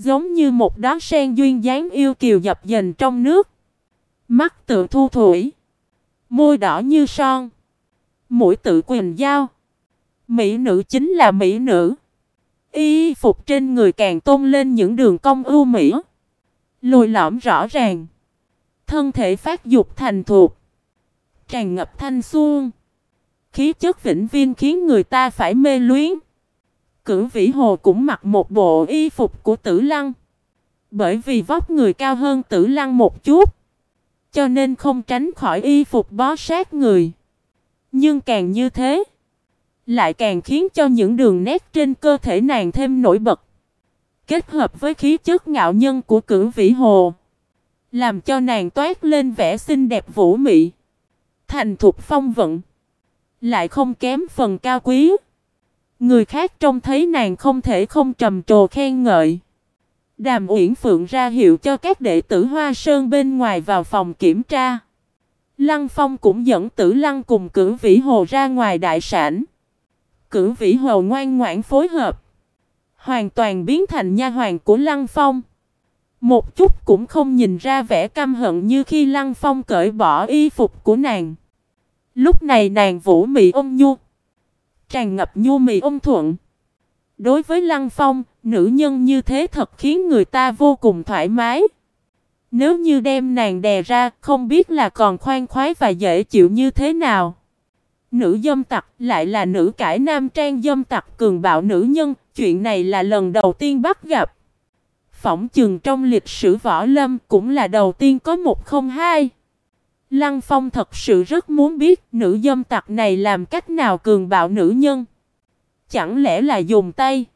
giống như một đóa sen duyên dáng yêu kiều dập dềnh trong nước. Mắt tự thu thủy, môi đỏ như son, mũi tự quỳnh dao. Mỹ nữ chính là mỹ nữ. Y phục trên người càng tôn lên những đường cong ưu mỹ, lồi lõm rõ ràng. Thân thể phát dục thành thục, tràn ngập thanh xuân, khí chất vĩnh viên khiến người ta phải mê luyến. Cửu Vĩ Hồ cũng mặc một bộ y phục của Tử Lăng. Bởi vì vóc người cao hơn Tử Lăng một chút, cho nên không tránh khỏi y phục bó sát người. Nhưng càng như thế, lại càng khiến cho những đường nét trên cơ thể nàng thêm nổi bật. Kết hợp với khí chất ngạo nhân của Cửu Vĩ Hồ, làm cho nàng toát lên vẻ xinh đẹp vũ mị, thành thục phong vận, lại không kém phần cao quý. Người khác trông thấy nàng không thể không trầm trồ khen ngợi. Đàm Uyển Phượng ra hiệu cho các đệ tử Hoa Sơn bên ngoài vào phòng kiểm tra. Lăng Phong cũng dẫn Tử Lăng cùng Cửu Vĩ Hồ ra ngoài đại sảnh. Cửu Vĩ Hồ ngoan ngoãn phối hợp, hoàn toàn biến thành nha hoàn của Lăng Phong. Một chút cũng không nhìn ra vẻ căm hận như khi Lăng Phong cởi bỏ y phục của nàng. Lúc này nàng vũ mị ôn nhu, tràn ngập nhu mì ôn thuận. Đối với Lăng Phong, nữ nhân như thế thật khiến người ta vô cùng thoải mái. Nếu như đem nàng đè ra, không biết là còn khoan khoái và dễ chịu như thế nào. Nữ dâm tặc lại là nữ cải nam trang dâm tặc cường bạo nữ nhân, chuyện này là lần đầu tiên bắt gặp. Phỏng chừng trong lịch sử võ lâm cũng là đầu tiên có một không hai. Lăng Phong thật sự rất muốn biết nữ dâm tặc này làm cách nào cường bạo nữ nhân. Chẳng lẽ là dùng tay,